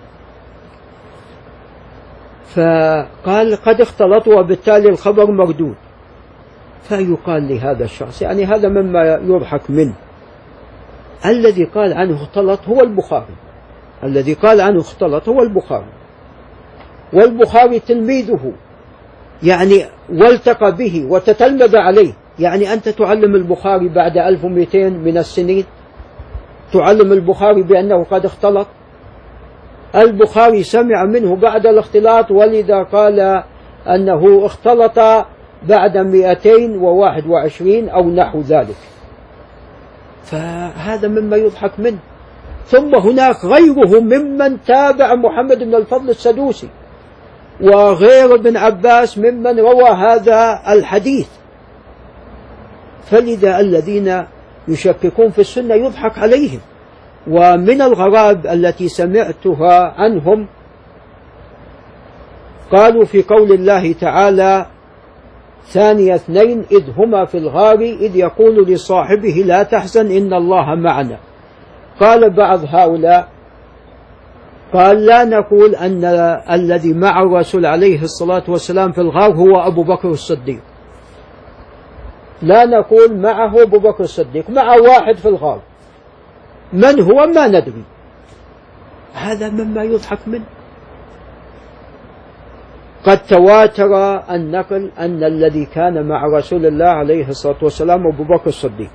فقال قد اختلطوا وبالتالي الخبر مردود. فيقال لهذا الشخص، يعني هذا مما يضحك منه، الذي قال عنه اختلط هو البخاري، الذي قال عنه اختلط هو البخاري، والبخاري تلميذه، يعني والتقى به وتتلمذ عليه. يعني أنت تعلم البخاري بعد 1200 من السنين، تعلم البخاري بأنه قد اختلط؟ البخاري سمع منه بعد الاختلاط، ولذا قال أنه اختلط بعد 221 أو نحو ذلك. فهذا مما يضحك منه. ثم هناك غيره ممن تابع محمد بن الفضل السدوسي، وغير ابن عباس ممن روى هذا الحديث. فلذا الذين يشككون في السنة يضحك عليهم. ومن الغرائب التي سمعتها عنهم قالوا في قول الله تعالى: ثاني اثنين إذ هما في الغار إذ يقول لصاحبه لا تحزن إن الله معنا. قال بعض هؤلاء قال: لا نقول أن الذي مع الرسول عليه الصلاة والسلام في الغار هو أبو بكر الصديق، لا نقول معه أبو بكر الصديق، مع واحد في الغار، من هو ما ندري. هذا مما يضحك منه. قد تواتر النقل أن الذي كان مع رسول الله عليه الصلاة والسلام أبو بكر الصديق،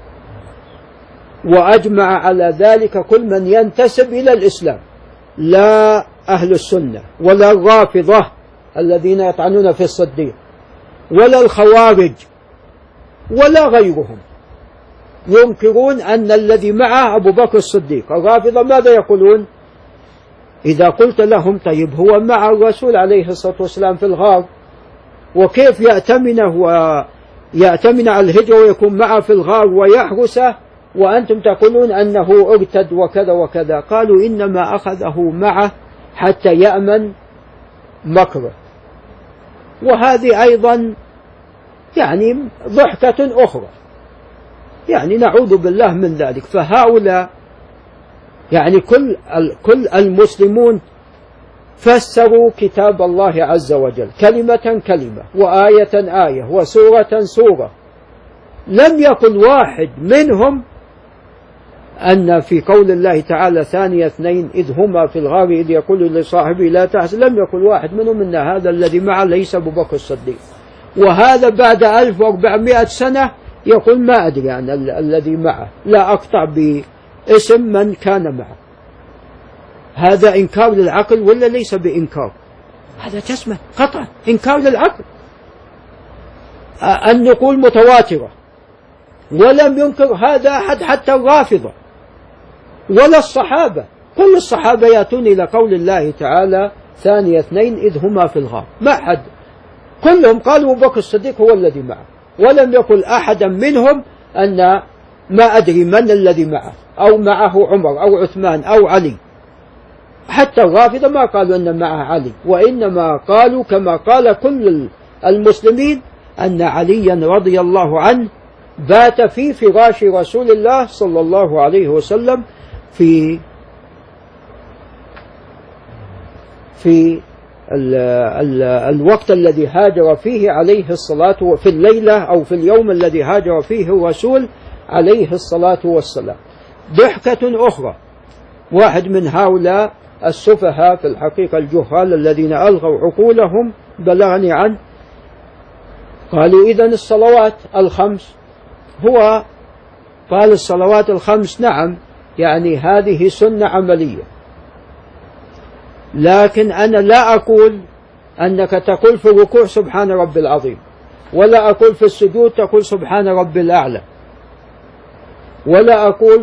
وأجمع على ذلك كل من ينتسب إلى الإسلام، لا أهل السنة ولا الرافضة الذين يطعنون في الصديق ولا الخوارج ولا غيرهم، ينكرون أن الذي معه أبو بكر الصديق. الرافضة ماذا يقولون؟ إذا قلت لهم طيب هو مع الرسول عليه الصلاة والسلام في الغار، وكيف يأتمن على الهجرة ويكون معه في الغار ويحرسه، وأنتم تقولون أنه ارتد وكذا وكذا؟ قالوا إنما أخذه معه حتى يأمن مكره. وهذه أيضا يعني ضحكة أخرى، يعني نعوذ بالله من ذلك. فهؤلاء يعني كل المسلمون فسروا كتاب الله عز وجل كلمة كلمة وآية آية وسورة سورة. لم يكن واحد منهم أن في قول الله تعالى ثاني اثنين إذ هما في الغار إذ يقول لصاحبه لا تحزن، لم يقل واحد منهم أن هذا الذي معه ليس أبو بكر الصديق. وهذا بعد 1400 سنة يقول ما أدري عن الذي معه، لا أقطع باسم من كان معه. هذا إنكار للعقل ولا ليس بإنكار؟ هذا تسمى قطع إنكار للعقل. النقول متواترة، ولم ينكر هذا أحد حتى الرافضة ولا الصحابة. كل الصحابة يأتون إلى قول الله تعالى ثاني اثنين إذ هما في الغار، ما أحد، كلهم قالوا أبو بكر الصديق هو الذي معه، ولم يقل أحدا منهم أن ما أدري من الذي معه أو معه عمر أو عثمان أو علي. حتى الرافضة ما قالوا أن معه علي، وإنما قالوا كما قال كل المسلمين أن عليا رضي الله عنه بات في فراش رسول الله صلى الله عليه وسلم في الوقت الذي هاجر فيه عليه الصلاة، في الليلة أو في اليوم الذي هاجر فيه الرسول عليه الصلاة والسلام. ضحكة أخرى، واحد من هؤلاء السفهاء في الحقيقة الجهال الذين ألغوا عقولهم بلغني عنه، قالوا إذن الصلوات الخمس، هو قال الصلوات الخمس نعم، يعني هذه سنة عملية، لكن أنا لا أقول أنك تقول في الركوع سبحان رب العظيم، ولا أقول في السجود تقول سبحان رب الأعلى، ولا أقول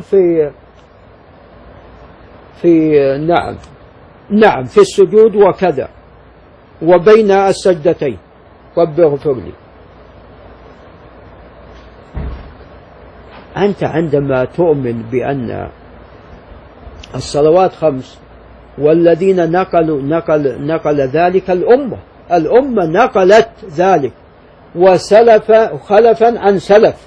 في نعم في السجود وكذا وبين السجدتين رب اغفر لي. أنت عندما تؤمن بأن الصلوات خمس، والذين نقل ذلك الأمة نقلت ذلك، وسلف خلفا عن سلف،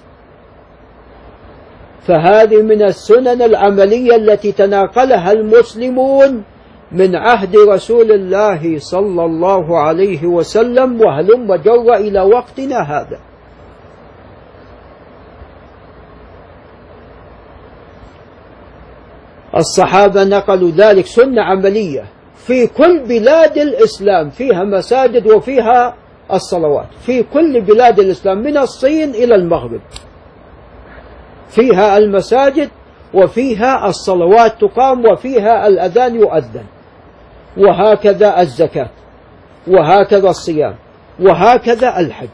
فهذه من السنن العملية التي تناقلها المسلمون من عهد رسول الله صلى الله عليه وسلم وهلم جر إلى وقتنا هذا. الصحابة نقلوا ذلك سنة عملية في كل بلاد الإسلام، فيها مساجد وفيها الصلوات، في كل بلاد الإسلام من الصين إلى المغرب فيها المساجد وفيها الصلوات تقام وفيها الأذان يؤذن، وهكذا الزكاة وهكذا الصيام وهكذا الحج.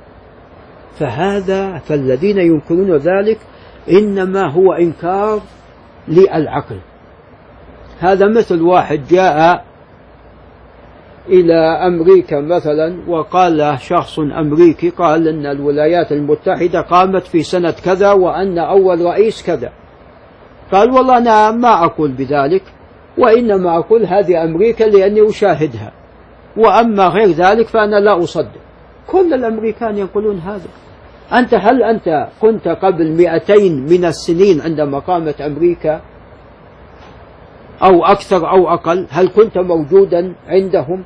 فالذين ينكرون ذلك إنما هو إنكار للعقل. هذا مثل واحد جاء إلى أمريكا مثلا وقال له شخص أمريكي، قال أن الولايات المتحدة قامت في سنة كذا وأن أول رئيس كذا، قال والله أنا ما أقول بذلك، وإنما أقول هذه أمريكا لأني أشاهدها، وأما غير ذلك فأنا لا أصدق. كل الأمريكان يقولون هذا. هل أنت كنت قبل 200 من السنين عندما قامت أمريكا أو أكثر أو أقل؟ هل كنت موجودا عندهم؟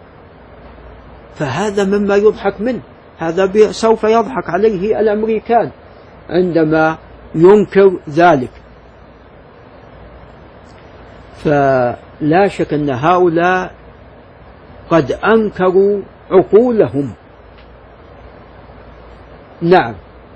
فهذا مما يضحك منه، هذا سوف يضحك عليه الأمريكان عندما ينكر ذلك. فلا شك أن هؤلاء قد أنكروا عقولهم. نعم.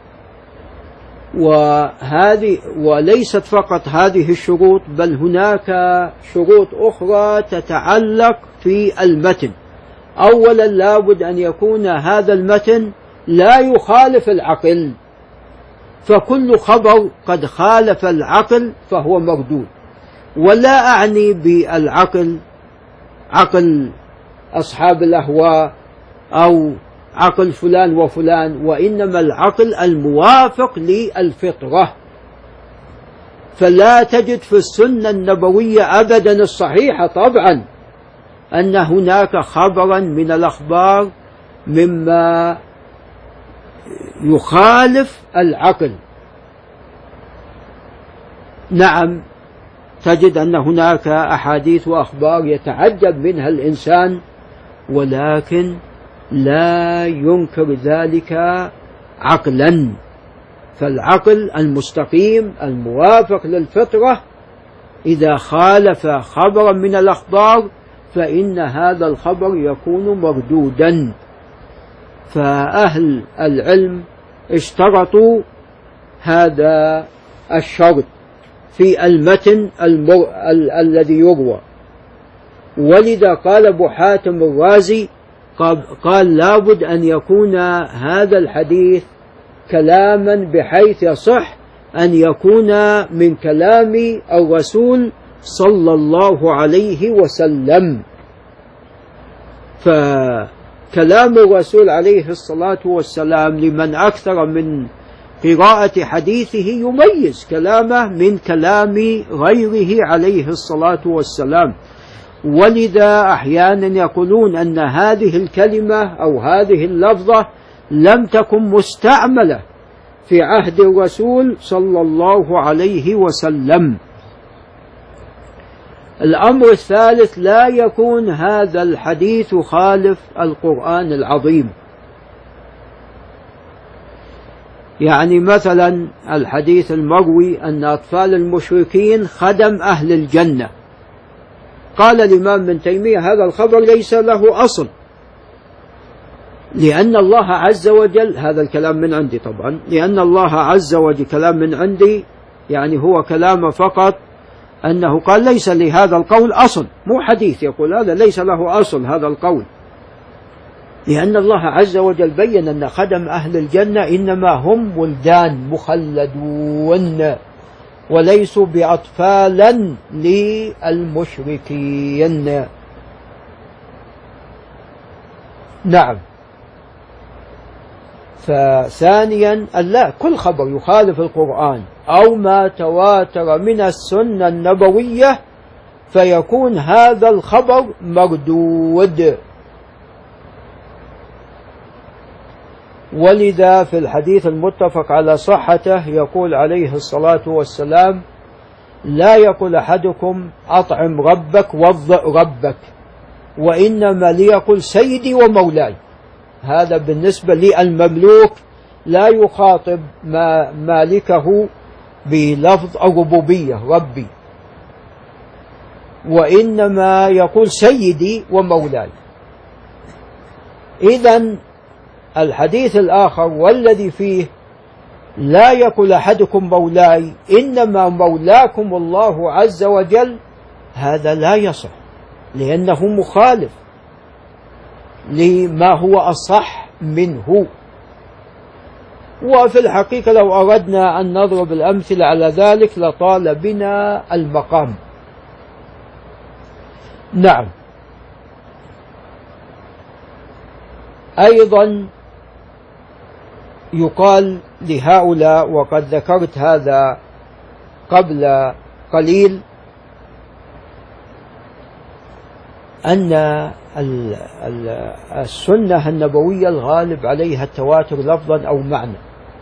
وليست فقط هذه الشروط، بل هناك شروط أخرى تتعلق في المتن. أولا لابد أن يكون هذا المتن لا يخالف العقل، فكل خبر قد خالف العقل فهو مردود. ولا أعني بالعقل عقل أصحاب الأهواء أو عقل فلان وفلان، وإنما العقل الموافق للفطرة. فلا تجد في السنة النبوية أبدا الصحيحة طبعا أن هناك خبرا من الأخبار مما يخالف العقل. نعم، تجد أن هناك أحاديث وأخبار يتعجب منها الإنسان، ولكن لا ينكر ذلك عقلا. فالعقل المستقيم الموافق للفطرة إذا خالف خبرا من الأخبار فإن هذا الخبر يكون مردودا. فأهل العلم اشترطوا هذا الشرط في المتن الذي يروى. ولذا قال أبو حاتم الرازي قال لابد أن يكون هذا الحديث كلاما بحيث يصح أن يكون من كلام الرسول صلى الله عليه وسلم. فكلام الرسول عليه الصلاة والسلام لمن أكثر من قراءة حديثه يميز كلامه من كلام غيره عليه الصلاة والسلام. ولذا أحيانا يقولون أن هذه الكلمة أو هذه اللفظة لم تكن مستعملة في عهد الرسول صلى الله عليه وسلم. الأمر الثالث، لا يكون هذا الحديث خالف القرآن العظيم. يعني مثلا الحديث المروي أن أطفال المشركين خدم أهل الجنة، قال الإمام ابن تيمية هذا الخبر ليس له أصل، لأن الله عز وجل، هذا الكلام من عندي طبعا، لأن الله عز وجل كلام من عندي، يعني هو كلام فقط أنه قال ليس لهذا القول أصل، مو حديث يقول هذا ليس له أصل هذا القول، لأن الله عز وجل بيّن أن خدم أهل الجنة إنما هم ولدان مخلدون وليسوا بأطفالا للمشركين. نعم. فثانيا لا، كل خبر يخالف القرآن أو ما تواتر من السنة النبوية فيكون هذا الخبر مردود. ولذا في الحديث المتفق على صحته يقول عليه الصلاة والسلام لا يقول أحدكم أطعم ربك وضئ ربك، وإنما ليقول سيدي ومولاي. هذا بالنسبة للمملوك لا يخاطب مالكه بلفظ الربوبية ربي، وإنما يقول سيدي ومولاي. إذن الحديث الآخر والذي فيه لا يقول أحدكم مولاي إنما مولاكم الله عز وجل، هذا لا يصح لأنه مخالف لما هو أصح منه. وفي الحقيقة لو أردنا أن نضرب الأمثلة على ذلك لطال بنا المقام. نعم. أيضا يقال لهؤلاء، وقد ذكرت هذا قبل قليل، أن السنة النبوية الغالب عليها التواتر لفظا أو معنى،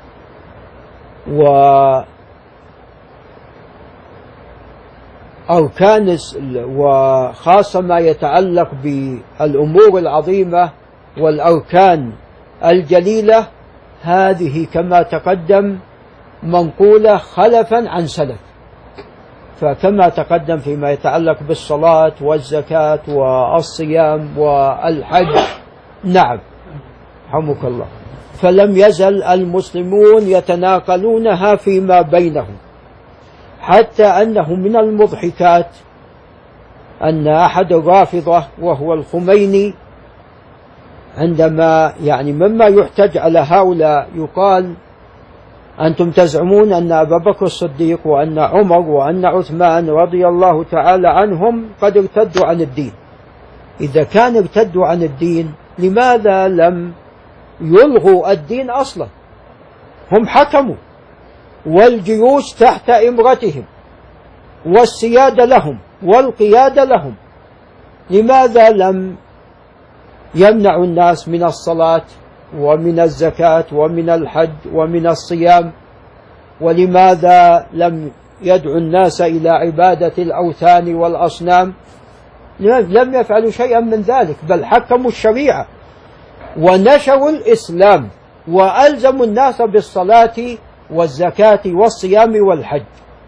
وأركان وخاصة ما يتعلق بالأمور العظيمة والأركان الجليلة هذه كما تقدم منقولة خلفا عن سلف، فكما تقدم فيما يتعلق بالصلاة والزكاة والصيام والحج، نعم رحمك الله، فلم يزل المسلمون يتناقلونها فيما بينهم، حتى أنه من المضحكات أن أحد الرافضة وهو الخميني عندما مما يحتج على هؤلاء يقال: أنتم تزعمون أن أبا بكر الصديق وأن عمر وأن عثمان رضي الله تعالى عنهم قد ارتدوا عن الدين، إذا كان ارتدوا عن الدين لماذا لم يلغوا الدين أصلا؟ هم حكموا والجيوش تحت إمرتهم والسيادة لهم والقيادة لهم، لماذا لم يمنعوا الناس من الصلاة ومن الزكاة ومن الحج ومن الصيام؟ ولماذا لم يدعوا الناس إلى عبادة الأوثان والأصنام؟ لم يفعلوا شيئا من ذلك، بل حكموا الشريعة ونشروا الإسلام وألزموا الناس بالصلاة والزكاة والصيام والحج.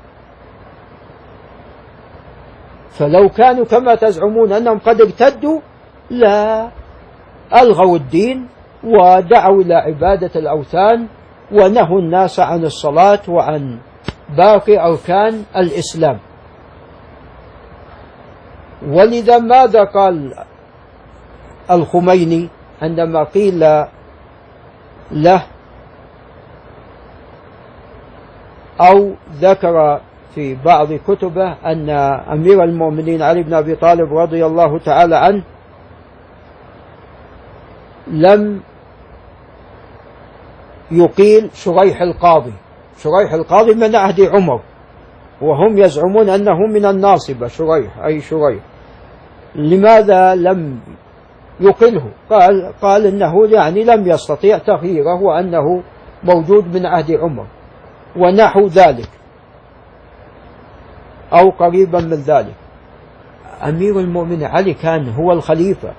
فلو كانوا كما تزعمون أنهم قد ارتدوا لا ألغوا الدين ودعوا إلى عبادة الأوثان ونهوا الناس عن الصلاة وعن باقي أركان الإسلام. ولذا ماذا قال الخميني عندما قيل له أو ذكر في بعض كتبه أن أمير المؤمنين علي بن أبي طالب رضي الله تعالى عنه لم يقيل شريح القاضي، شريح القاضي من عهد عمر وهم يزعمون أنه من الناصبة، شريح أي شريح، لماذا لم يقله؟ قال إنه لم يستطيع تغييره وأنه موجود من عهد عمر ونحو ذلك أو قريبا من ذلك. أمير المؤمنين علي كان هو الخليفة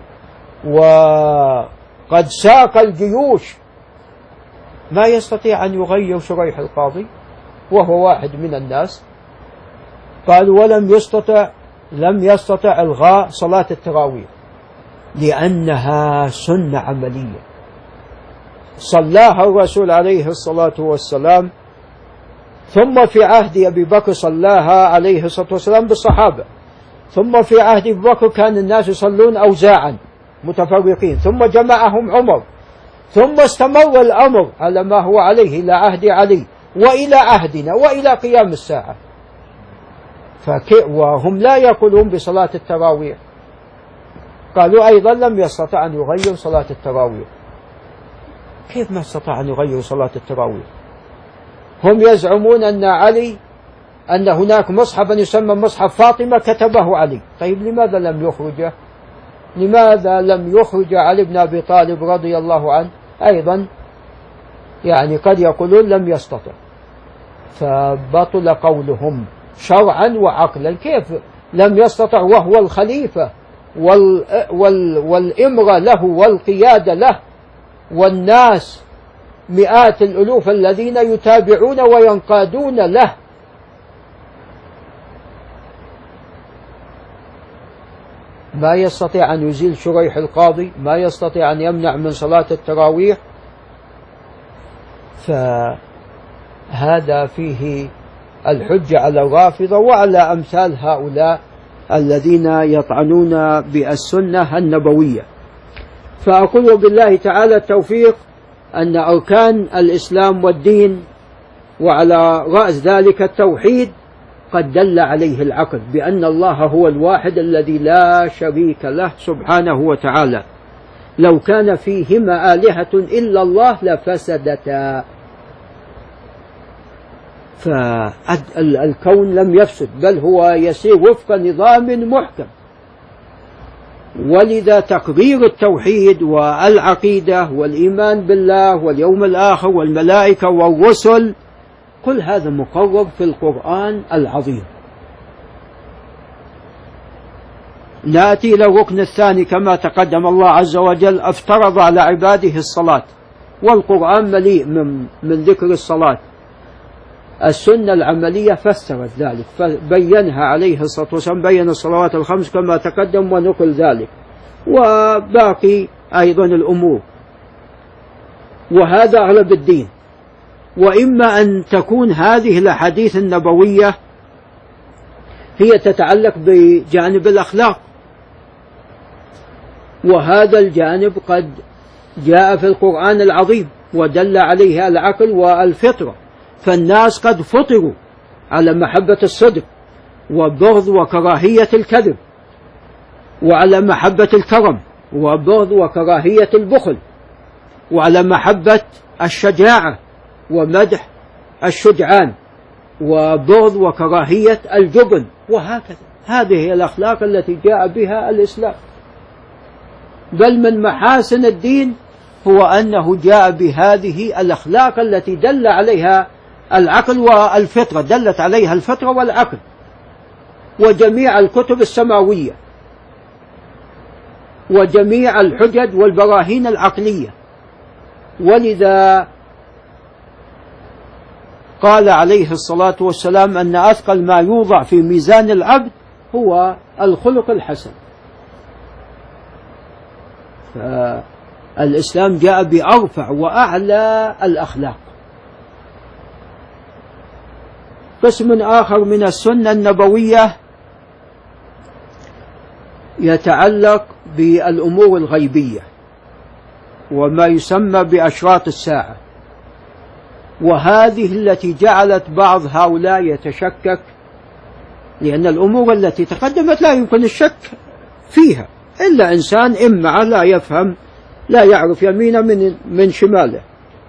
وقد ساق الجيوش، ما يستطيع أن يغير شريح القاضي وهو واحد من الناس. قالوا لم يستطع إلغاء صلاة التراويح لأنها سنة عملية صلاها الرسول عليه الصلاة والسلام، ثم في عهد أبي بكر صلاها عليه الصلاة والسلام بالصحابة، ثم في عهد أبي بكر كان الناس يصلون أوزاعا متفرقين، ثم جمعهم عمر، ثم استمر الأمر على ما هو عليه إلى عهد علي وإلى عهدنا وإلى قيام الساعة. وهم لا يقولون بصلاة التراويح، قالوا أيضا لم يستطع أن يغير صلاة التراويح. كيف ما استطاع أن يغير صلاة التراويح؟ هم يزعمون أن علي أن هناك مصحفا يسمى مصحف فاطمة كتبه علي، طيب لماذا لم يخرجه؟ لماذا لم يخرج علي بن أبي طالب رضي الله عنه؟ أيضا قد يقولون لم يستطع، فبطل قولهم شرعا وعقلا. كيف لم يستطع وهو الخليفة والإمرة له والقيادة له والناس مئات الألوف الذين يتابعون وينقادون له؟ ما يستطيع أن يزيل شريح القاضي، ما يستطيع أن يمنع من صلاة التراويح. فهذا فيه الحجة على الرافضة وعلى أمثال هؤلاء الذين يطعنون بالسنة النبوية. فأقول بالله تعالى التوفيق أن أركان الإسلام والدين وعلى رأس ذلك التوحيد قد دل عليه العقل بأن الله هو الواحد الذي لا شريك له سبحانه وتعالى، لو كان فيهما آلهة إلا الله لفسدتا. فالكون لم يفسد بل هو يسير وفق نظام محكم. ولذا تقرير التوحيد والعقيدة والإيمان بالله واليوم الآخر والملائكة والرسل كل هذا مقرر في القرآن العظيم. نأتي إلى الركن الثاني كما تقدم. الله عز وجل افترض على عباده الصلاة، والقرآن مليء من ذكر الصلاة. السنة العملية فسرت ذلك، فبينها عليه الصلاة والسلام، بين الصلوات الخمس كما تقدم ونقل ذلك، وباقي أيضا الأمور، وهذا أغلب الدين. وإما أن تكون هذه الأحاديث النبوية هي تتعلق بجانب الأخلاق، وهذا الجانب قد جاء في القرآن العظيم ودل عليه العقل والفطرة، فالناس قد فطروا على محبة الصدق وبغض وكراهية الكذب، وعلى محبة الكرم وبغض وكراهية البخل، وعلى محبة الشجاعة ومدح الشجعان، وبغض وكراهية الجبن، وهكذا. هذه هي الأخلاق التي جاء بها الإسلام. بل من محاسن الدين هو أنه جاء بهذه الأخلاق التي دل عليها العقل والفطرة، دلت عليها الفطرة والعقل وجميع الكتب السماوية وجميع الحجج والبراهين العقلية. ولذا قال عليه الصلاة والسلام أن أثقل ما يوضع في ميزان العبد هو الخلق الحسن. فالإسلام جاء بأرفع وأعلى الأخلاق. قسم آخر من السنة النبوية يتعلق بالأمور الغيبية وما يسمى بأشراط الساعة، وهذه التي جعلت بعض هؤلاء يتشكك، لأن الأمور التي تقدمت لا يمكن الشك فيها إلا إنسان إما لا يفهم، لا يعرف يمينه من شماله.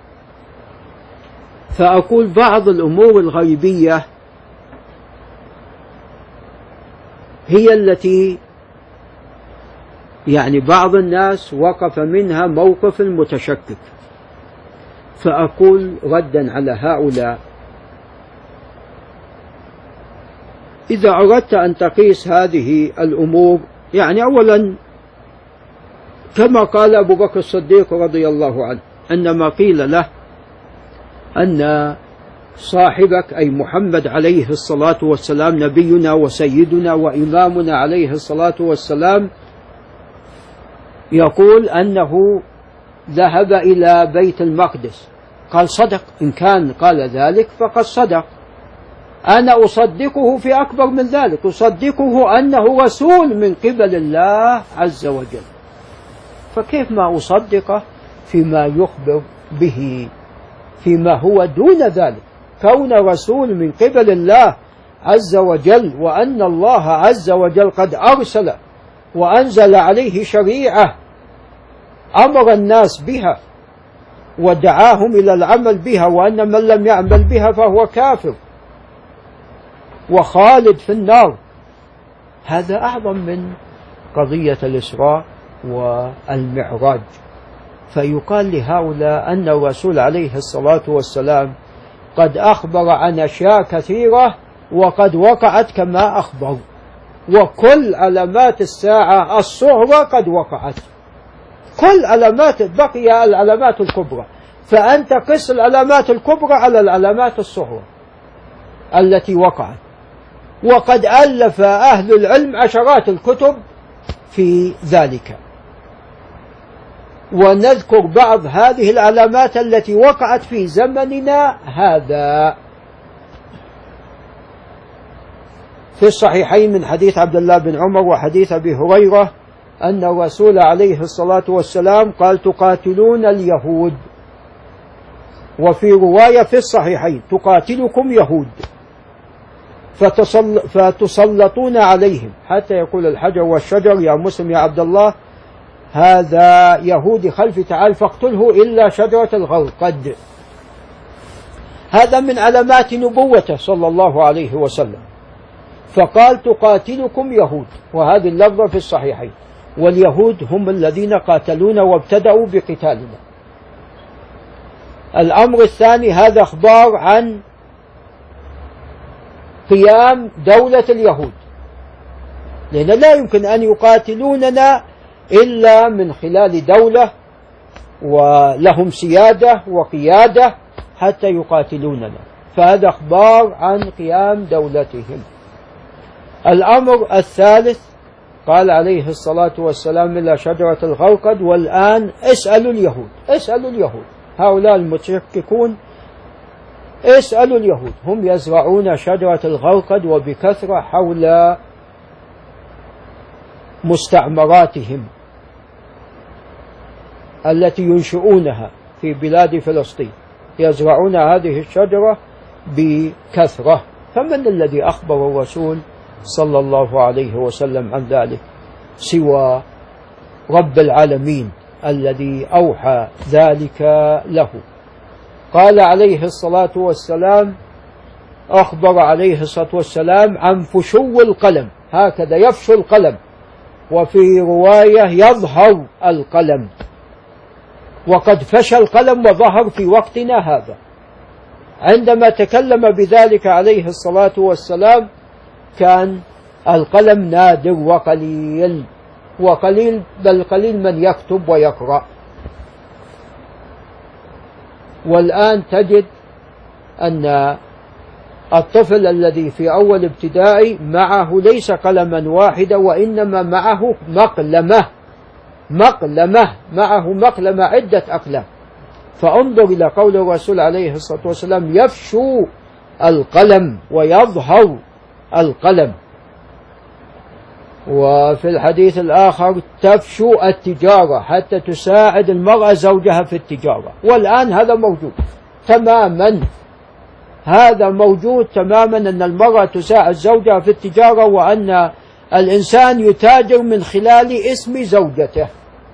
فأقول بعض الأمور الغيبية هي التي يعني بعض الناس وقف منها موقف المتشكك. فأقول ردا على هؤلاء: إذا أردت أن تقيس هذه الأمور، يعني أولا كما قال أبو بكر الصديق رضي الله عنه عندما قيل له أن صاحبك أي محمد عليه الصلاة والسلام نبينا وسيدنا وإمامنا عليه الصلاة والسلام يقول أنه ذهب إلى بيت المقدس، قال: صدق، إن كان قال ذلك فقد صدق، أنا أصدقه في أكبر من ذلك، أصدقه أنه رسول من قبل الله عز وجل، فكيف ما أصدقه فيما يخبر به فيما هو دون ذلك؟ كون رسول من قبل الله عز وجل، وأن الله عز وجل قد أرسل وأنزل عليه شريعة أمر الناس بها ودعاهم إلى العمل بها، وأن من لم يعمل بها فهو كافر وخالد في النار. هذا أعظم من قضية الإسراء والمعراج. فيقال لهؤلاء أن الرسول عليه الصلاة والسلام قد أخبر عن أشياء كثيرة وقد وقعت كما أخبر، وكل علامات الساعة الصغرى قد وقعت، كل علامات، بقي العلامات الكبرى، فأنت قس العلامات الكبرى على العلامات الصغرى التي وقعت. وقد ألف أهل العلم عشرات الكتب في ذلك، ونذكر بعض هذه العلامات التي وقعت في زمننا هذا. في الصحيحين من حديث عبد الله بن عمر وحديث أبي هريرة أن الرسول عليه الصلاة والسلام قال: تقاتلون اليهود، وفي رواية في الصحيحين: تقاتلكم يهود فتسلطون عليهم حتى يقول الحجر والشجر يا مسلم يا عبد الله هذا يهودي خلفي تعال فاقتله إلا شجرة الغرقد. هذا من علامات نبوته صلى الله عليه وسلم. فقال: تقاتلكم يهود، وهذه اللفظة في الصحيحين، واليهود هم الذين قاتلونا وابتدأوا بقتالنا. الأمر الثاني، هذا أخبار عن قيام دولة اليهود، لأن لا يمكن أن يقاتلوننا إلا من خلال دولة ولهم سيادة وقيادة حتى يقاتلوننا. فهذا أخبار عن قيام دولتهم. الأمر الثالث قال عليه الصلاة والسلام إلى شجرة الغرقد. والآن اسألوا اليهود هؤلاء المتشككون، اسألوا اليهود، هم يزرعون شجرة الغرقد وبكثرة حول مستعمراتهم التي ينشئونها في بلاد فلسطين، يزرعون هذه الشجرة بكثرة. فمن الذي أخبر الرسول صلى الله عليه وسلم عن ذلك سوى رب العالمين الذي أوحى ذلك له؟ قال عليه الصلاة والسلام، أخبر عليه الصلاة والسلام عن فشو القلم، هكذا يفشو القلم، وفي رواية يظهر القلم، وقد فشى القلم وظهر في وقتنا هذا. عندما تكلم بذلك عليه الصلاة والسلام كان القلم نادر وقليل بل قليل من يكتب ويقرأ. والآن تجد أن الطفل الذي في أول ابتدائي معه ليس قلما واحدا، وإنما معه مقلمة عدة أقلام. فانظر إلى قول الرسول عليه الصلاة والسلام يفشو القلم ويظهر القلم. وفي الحديث الآخر تفشو التجارة حتى تساعد المرأة زوجها في التجارة. والآن هذا موجود تماما، أن المرأة تساعد زوجها في التجارة، وأن الإنسان يتاجر من خلال اسم زوجته.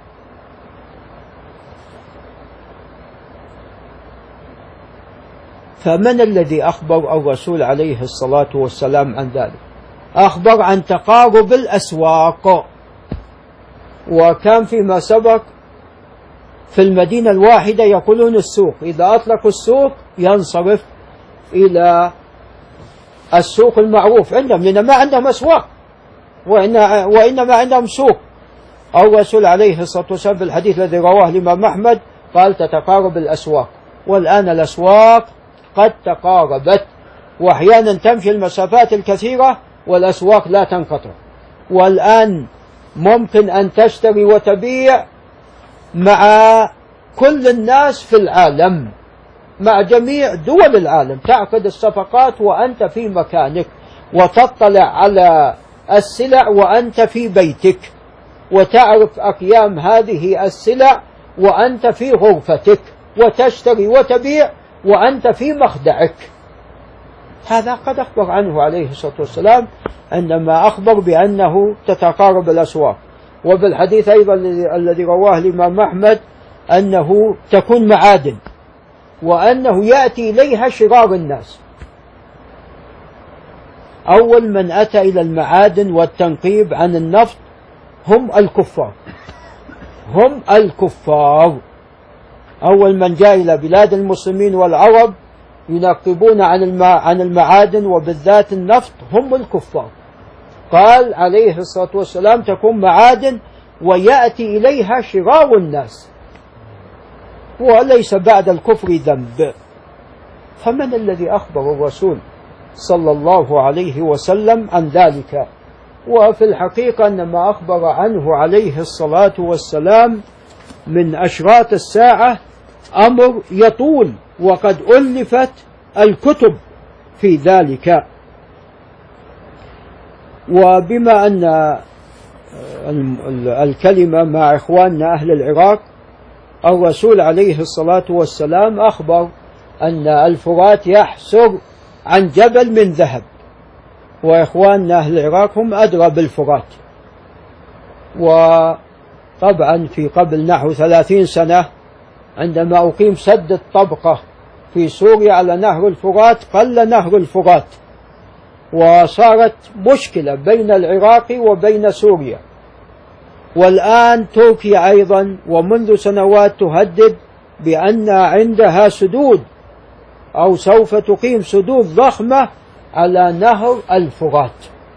فمن الذي أخبر الرسول عليه الصلاة والسلام عن ذلك؟ أخبر عن تقارب الأسواق. وكان فيما سبق في المدينة الواحدة يقولون السوق، إذا أطلقوا السوق ينصرف إلى السوق المعروف عندهم، لأن ما عندهم أسواق وإنما عندهم سوق. الرسول عليه الصلاة والسلام في الحديث الذي رواه الإمام أحمد قال تتقارب الأسواق. والآن الأسواق قد تقاربت، وأحيانا تمشي المسافات الكثيرة والأسواق لا تنقطع. والآن ممكن أن تشتري وتبيع مع كل الناس في العالم، مع جميع دول العالم، تعقد الصفقات وأنت في مكانك، وتطلع على السلع وأنت في بيتك، وتعرف أقيام هذه السلع وأنت في غرفتك، وتشتري وتبيع وأنت في مخدعك. هذا قد أخبر عنه عليه الصلاة والسلام عندما أخبر بأنه تتقارب الأسواق. وبالحديث أيضا الذي رواه الإمام أحمد أنه تكون معادن، وأنه يأتي إليها شرار الناس. أول من أتى إلى المعادن والتنقيب عن النفط هم الكفار. أول من جاء إلى بلاد المسلمين والعرب ينقبون عن المعادن وبالذات النفط هم الكفار. قال عليه الصلاة والسلام تكون معادن ويأتي إليها شرار الناس، وليس بعد الكفر ذنب. فمن الذي أخبر الرسول صلى الله عليه وسلم عن ذلك؟ وفي الحقيقة أن ما أخبر عنه عليه الصلاة والسلام من أشراط الساعة أمر يطول، وقد ألفت الكتب في ذلك. وبما أن الكلمة مع إخواننا أهل العراق، الرسول عليه الصلاة والسلام أخبر أن الفرات يحسر عن جبل من ذهب، وإخواننا أهل العراق هم أدرى بالفرات. وطبعا في قبل نحو 30 سنة عندما أقيم سد الطبقة في سوريا على نهر الفرات قل نهر الفرات، وصارت مشكلة بين العراق وبين سوريا. والآن تركيا أيضا ومنذ سنوات تهدد بأن عندها سدود أو سوف تقيم سدود ضخمة على نهر الفرات.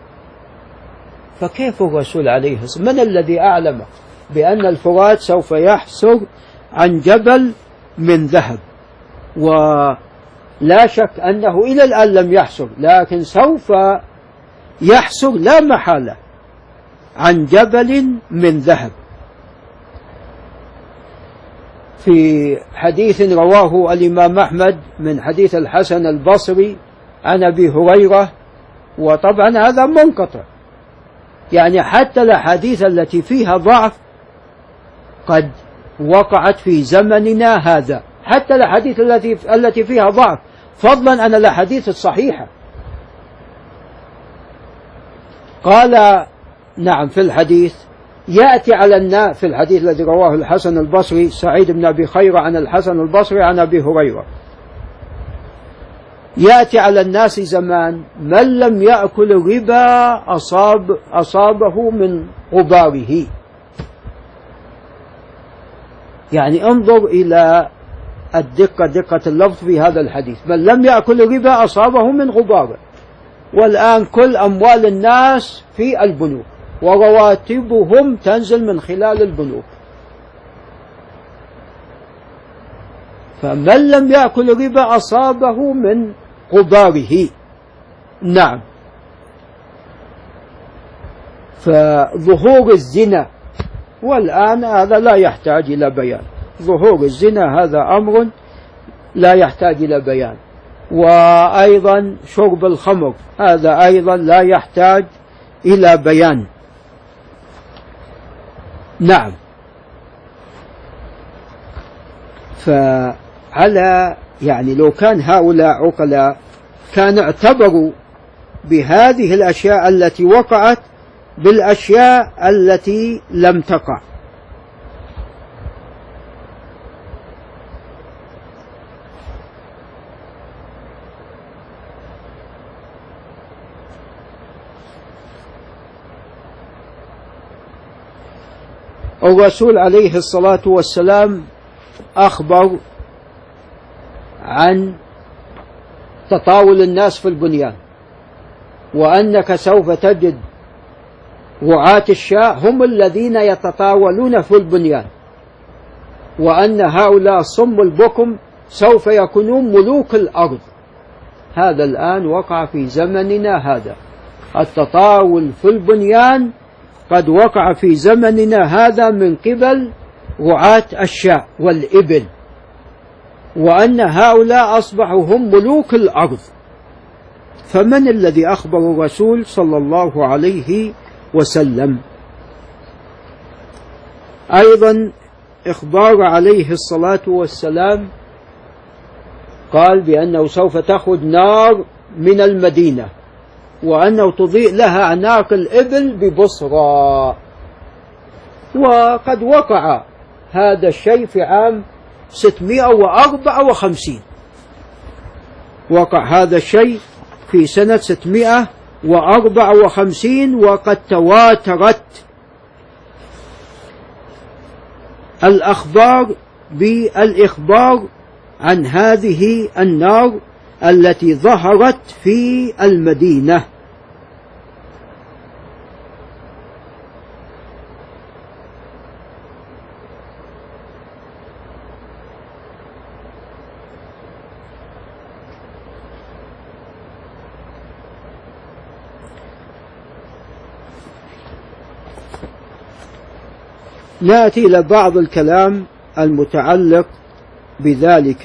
فكيف الرسول عليه الصلاة والسلام من الذي أعلم بأن الفرات سوف يحسر عن جبل من ذهب؟ لا شك أنه إلى الآن لم يحصل، لكن سوف يحصل لا محالة عن جبل من ذهب. في حديث رواه الإمام أحمد من حديث الحسن البصري عن أبي هريرة، وطبعا هذا منقطع، يعني حتى الأحاديث التي فيها ضعف قد وقعت في زمننا هذا، حتى الأحاديث التي فيها ضعف، فضلا عن الأحاديث الصحيحة. قال نعم في الحديث يأتي على الناس، في الحديث الذي رواه الحسن البصري سعيد بن أبي خيرة عن الحسن البصري عن أبي هريرة، يأتي على الناس زمان من لم يأكل الربا أصابه من غباره. يعني انظر إلى دقة اللفظ في هذا الحديث، من لم يأكل الربا أصابه من غباره. والآن كل أموال الناس في البنوك ورواتبهم تنزل من خلال البنوك، فمن لم يأكل الربا أصابه من غباره. نعم. فظهور الزنا، والآن هذا لا يحتاج إلى بيان، ظهور الزنا هذا أمر لا يحتاج إلى بيان، وأيضا شرب الخمر هذا أيضا لا يحتاج إلى بيان. نعم. فعلى يعني لو كان هؤلاء عقلاء كان اعتبروا بهذه الأشياء التي وقعت بالأشياء التي لم تقع. الرسول عليه الصلاة والسلام أخبر عن تطاول الناس في البنيان، وأنك سوف تجد رعاة الشاة هم الذين يتطاولون في البنيان، وأن هؤلاء الصم البكم سوف يكونون ملوك الأرض. هذا الآن وقع في زمننا هذا، التطاول في البنيان قد وقع في زمننا هذا من قبل رعاة الشاة والإبل، وأن هؤلاء أصبحوا هم ملوك الأرض. فمن الذي أخبر الرسول صلى الله عليه وسلم؟ أيضا إخبار عليه الصلاة والسلام قال بأنه سوف تخرج نار من المدينة، وأنه تضيء لها أعناق الإبل ببصرى. وقد وقع هذا الشيء في عام 654، وقع هذا الشيء في سنة 654، وقد تواترت الأخبار بالإخبار عن هذه النار التي ظهرت في المدينة. نأتي إلى بعض الكلام المتعلق بذلك.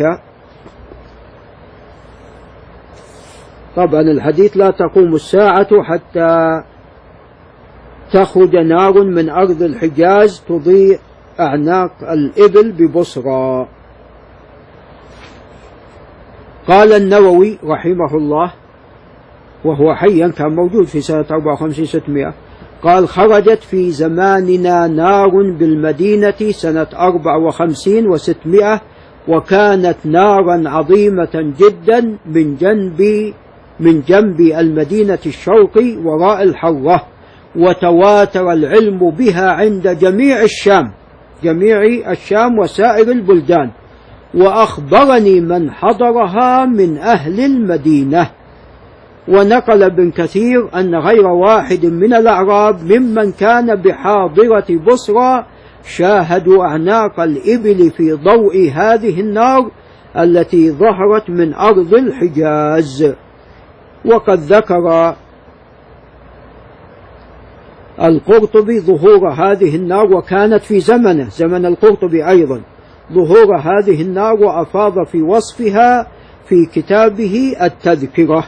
طبعا الحديث لا تقوم الساعة حتى تخرج نار من أرض الحجاز تضيء أعناق الإبل ببصرى. قال النووي رحمه الله وهو حيا، كان موجود في سنة 54-600، قال خرجت في زماننا نار بالمدينة سنة 54 و600، وكانت نارا عظيمة جدا من جنب المدينة الشرقي وراء الحرة، وتواتر العلم بها عند جميع الشام وسائر البلدان، وأخبرني من حضرها من أهل المدينة. ونقل ابن كثير أن غير واحد من الأعراب ممن كان بحاضرة بصرى شاهدوا أعناق الإبل في ضوء هذه النار التي ظهرت من أرض الحجاز. وقد ذكر القرطبي ظهور هذه النار، وكانت في زمنه، زمن القرطبي أيضا، ظهور هذه النار، وأفاض في وصفها في كتابه التذكرة.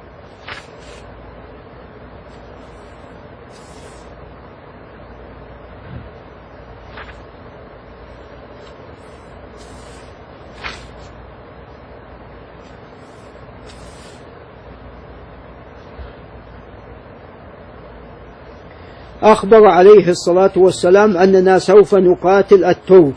أخبر عليه الصلاة والسلام أننا سوف نقاتل الترك.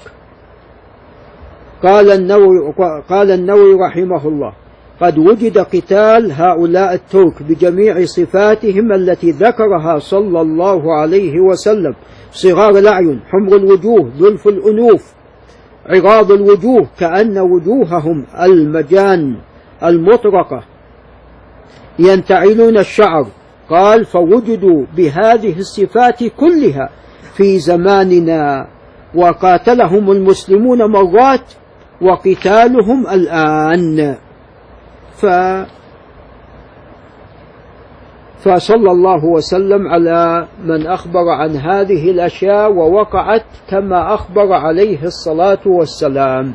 قال النووي رحمه الله: قد وجد قتال هؤلاء الترك بجميع صفاتهم التي ذكرها صلى الله عليه وسلم: صغار الأعين، حمر الوجوه، ذلف الأنوف، عراض الوجوه، كأن وجوههم المجان المطرقة، ينتعلون الشعر. قال: فوجدوا بهذه الصفات كلها في زماننا، وقاتلهم المسلمون مرات وقتالهم الآن. فصلى الله وسلم على من أخبر عن هذه الأشياء ووقعت كما أخبر عليه الصلاة والسلام.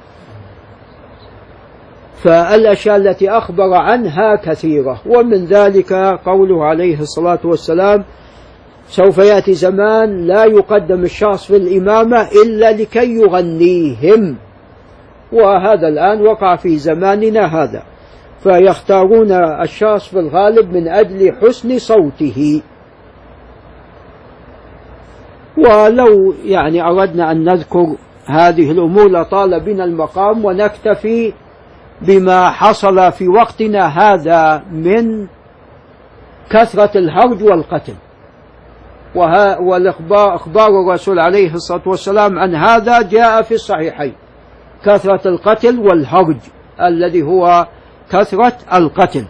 فالأشياء التي أخبر عنها كثيرة، ومن ذلك قوله عليه الصلاة والسلام: سوف يأتي زمان لا يقدم الشخص في الإمامة إلا لكي يغنيهم، وهذا الآن وقع في زماننا هذا، فيختارون الشخص في الغالب من أجل حسن صوته. ولو أردنا أن نذكر هذه الأمور لطال بنا المقام، ونكتفي بما حصل في وقتنا هذا من كثرة الهرج والقتل، والإخبار الرسول عليه الصلاة والسلام عن هذا جاء في الصحيحين: كثرة القتل والهرج، الذي هو كثرة القتل.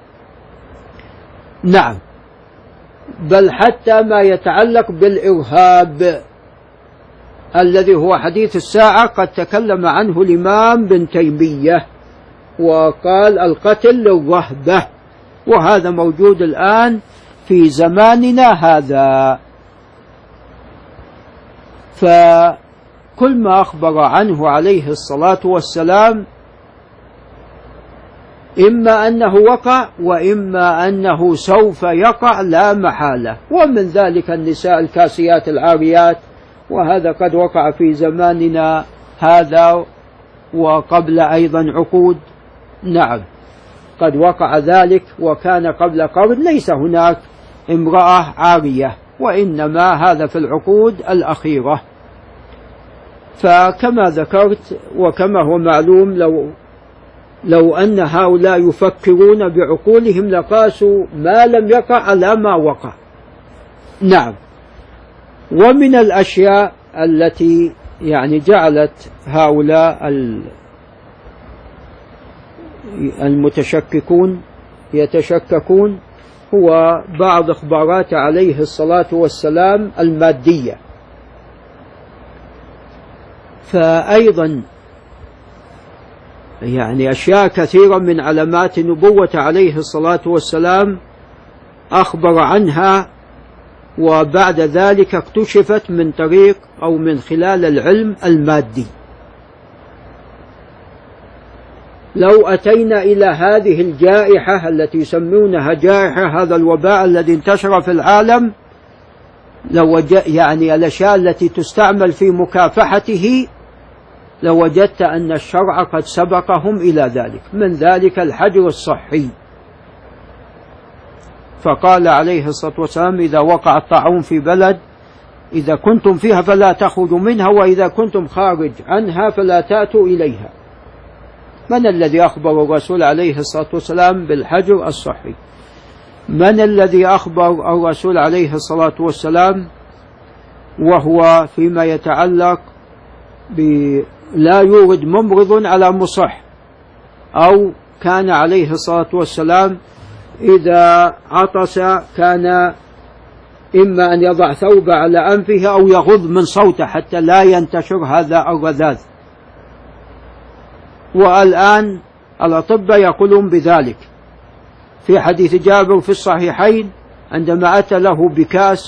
نعم، بل حتى ما يتعلق بالإرهاب الذي هو حديث الساعة قد تكلم عنه الإمام ابن تيمية وقال: القتل للرهبة، وهذا موجود الآن في زماننا هذا. فكل ما أخبر عنه عليه الصلاة والسلام إما أنه وقع وإما أنه سوف يقع لا محالة، ومن ذلك النساء الكاسيات العاريات، وهذا قد وقع في زماننا هذا وقبل أيضا عقود. نعم، قد وقع ذلك، وكان قبل قرن ليس هناك امرأة عارية، وإنما هذا في العقود الأخيرة. فكما ذكرت وكما هو معلوم، لو أن هؤلاء يفكرون بعقولهم لقاسوا ما لم يقع على ما وقع. نعم، ومن الأشياء التي جعلت هؤلاء المتشككون يتشككون هو بعض إخبارات عليه الصلاة والسلام المادية. فأيضا أشياء كثيرة من علامات نبوة عليه الصلاة والسلام أخبر عنها، وبعد ذلك اكتشفت من طريق أو من خلال العلم المادي. لو أتينا إلى هذه الجائحة التي يسمونها جائحة هذا الوباء الذي انتشر في العالم، لو الأشياء التي تستعمل في مكافحته، لوجدت أن الشرع قد سبقهم إلى ذلك. من ذلك الحجر الصحي، فقال عليه الصلاة والسلام: إذا وقع الطاعون في بلد إذا كنتم فيها فلا تخرجوا منها، وإذا كنتم خارج عنها فلا تأتوا إليها. من الذي أخبر الرسول عليه الصلاة والسلام بالحجر الصحي؟ من الذي أخبر الرسول عليه الصلاة والسلام وهو فيما يتعلق لا يورد ممرض على مصح، أو كان عليه الصلاة والسلام إذا عطس كان إما أن يضع ثوب على أنفه أو يغض من صوته حتى لا ينتشر هذا الرذاذ. والآن الأطباء يقولون بذلك. في حديث جابر في الصحيحين عندما أتى له بكاس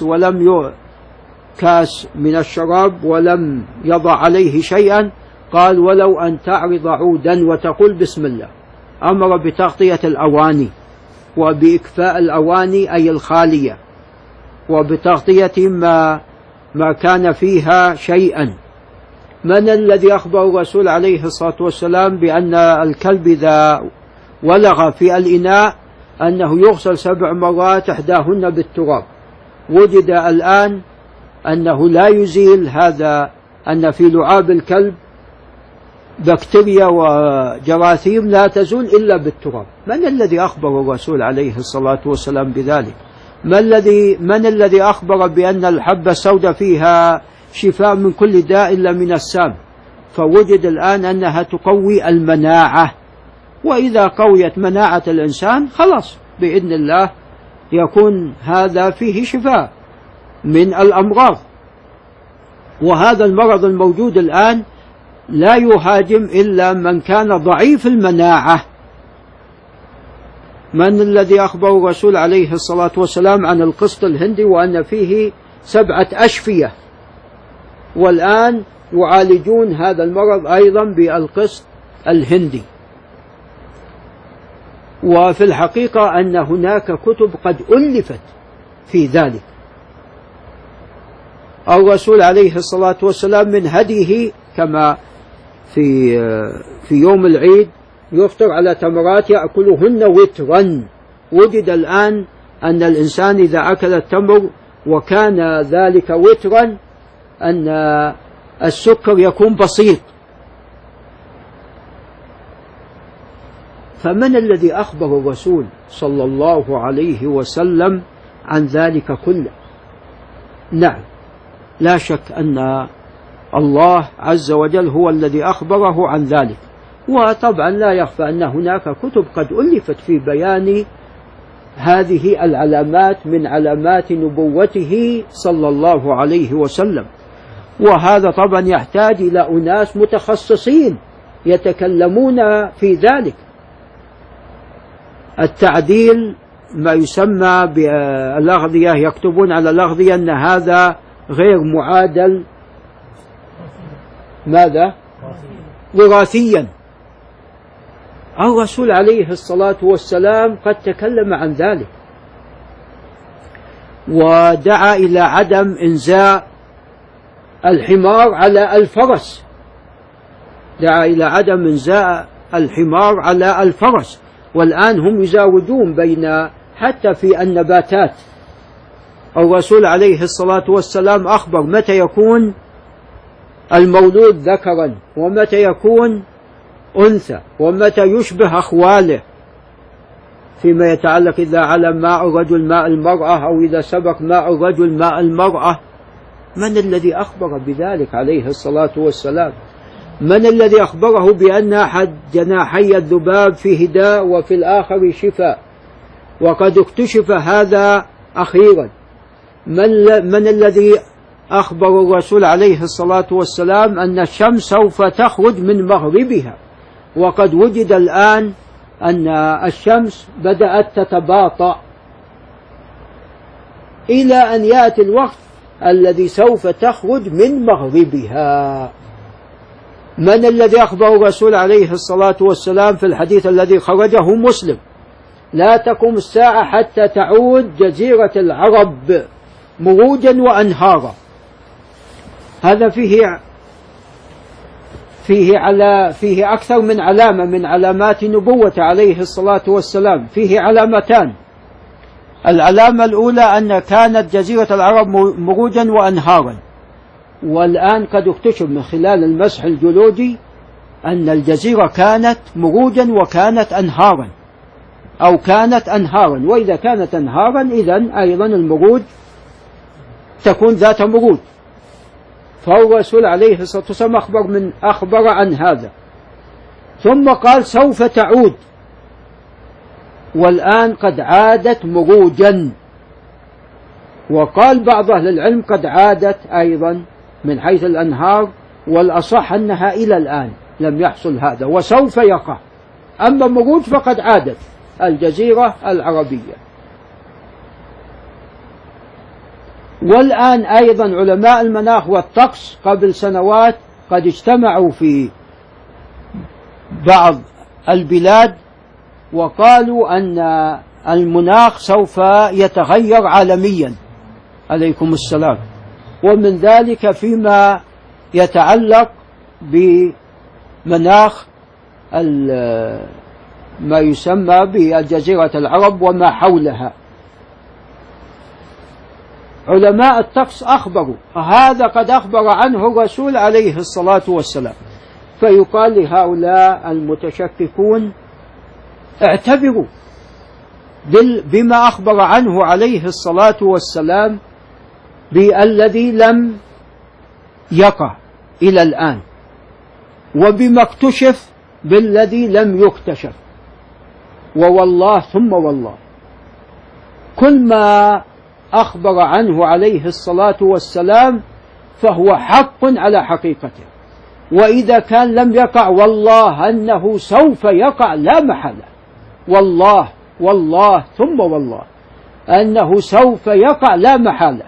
كاس من الشراب ولم يضع عليه شيئا، قال ولو أن تعرض عودا وتقول بسم الله. أمر بتغطية الأواني وبإكفاء الأواني أي الخالية، وبتغطية ما كان فيها شيئا. من الذي أخبر الرسول عليه الصلاة والسلام بأن الكلب إذا ولغ في الإناء أنه يغسل 7 مرات إحداهن بالتراب؟ وجد الآن أنه لا يزيل هذا، أن في لعاب الكلب بكتيريا وجراثيم لا تزول إلا بالتراب. من الذي أخبر الرسول عليه الصلاة والسلام بذلك؟ من الذي أخبر بأن الحبة السوداء فيها شفاء من كل داء إلا من السام؟ فوجد الآن أنها تقوي المناعة، وإذا قويت مناعة الإنسان خلاص بإذن الله يكون هذا فيه شفاء من الأمراض. وهذا المرض الموجود الآن لا يهاجم إلا من كان ضعيف المناعة. من الذي أخبر الرسول عليه الصلاة والسلام عن القسط الهندي وأن فيه 7 أشفية، والآن يعالجون هذا المرض أيضا بالقسط الهندي. وفي الحقيقة أن هناك كتب قد ألفت في ذلك. الرسول عليه الصلاة والسلام من هديه كما في يوم العيد يفطر على تمرات يأكلهن وترا. وجد الآن أن الإنسان إذا أكل التمر وكان ذلك وترا أن السكر يكون بسيط. فمن الذي أخبر الرسول صلى الله عليه وسلم عن ذلك كله؟ نعم، لا شك أن الله عز وجل هو الذي أخبره عن ذلك. وطبعا لا يخفى أن هناك كتب قد ألفت في بيان هذه العلامات من علامات نبوته صلى الله عليه وسلم. وهذا طبعا يحتاج إلى أناس متخصصين يتكلمون في ذلك. التعديل ما يسمى بالأغذية، يكتبون على الأغذية أن هذا غير معادل ماذا؟ وراثيا. الرسول عليه الصلاة والسلام قد تكلم عن ذلك ودعا إلى عدم إنزاء الحمار على الفرس، دعا إلى عدم إنزاء الحمار على الفرس. والآن هم يزاودون بين حتى في النباتات. الرسول عليه الصلاة والسلام أخبر متى يكون المولود ذكرا ومتى يكون أنثى ومتى يشبه أخواله فيما يتعلق إذا على ماء الرجل ماء المرأة أو إذا سبق ماء الرجل ماء المرأة. من الذي أخبر بذلك عليه الصلاة والسلام؟ من الذي أخبره بأن أحد جناحي الذباب فيه داء وفي الآخر شفاء؟ وقد اكتشف هذا أخيرا. من الذي أخبر الرسول عليه الصلاة والسلام أن الشمس سوف تخرج من مغربها؟ وقد وجد الآن أن الشمس بدأت تتباطأ إلى أن يأتي الوقت الذي سوف تخرج من مغربها. من الذي أخبر الرسول عليه الصلاة والسلام في الحديث الذي خرجه مسلم لا تقوم الساعة حتى تعود جزيرة العرب مروجا وأنهارا؟ هذا فيه أكثر من علامة من علامات نبوة عليه الصلاة والسلام. فيه علامتان. العلامة الأولى أن كانت جزيرة العرب مروجا وأنهارا، والآن قد اكتشف من خلال المسح الجيولوجي أن الجزيرة كانت مروجا وكانت أنهارا أو كانت أنهارا. وإذا كانت أنهارا إذن أيضا المروج تكون ذات مروج. فالرسول عليه الصلاة والسلام أخبر عن هذا، ثم قال سوف تعود، والآن قد عادت مروجا. وقال بعض أهل العلم قد عادت أيضا من حيث الأنهار، والأصح أنها إلى الآن لم يحصل هذا وسوف يقع. أما مرود فقد عادت الجزيرة العربية. والآن أيضا علماء المناخ والطقس قبل سنوات قد اجتمعوا في بعض البلاد وقالوا أن المناخ سوف يتغير عالميا. عليكم السلام. ومن ذلك فيما يتعلق بمناخ ما يسمى بجزيرة العرب وما حولها. علماء الطقس أخبروا هذا، قد أخبر عنه الرسول عليه الصلاة والسلام. فيقال لهؤلاء المتشككون اعتبروا بما أخبر عنه عليه الصلاة والسلام بالذي لم يقع إلى الآن، وبما اكتشف بالذي لم يكتشف. ووالله ثم والله كل ما أخبر عنه عليه الصلاة والسلام فهو حق على حقيقته، وإذا كان لم يقع والله أنه سوف يقع لا محالة. والله والله ثم والله أنه سوف يقع لا محالة.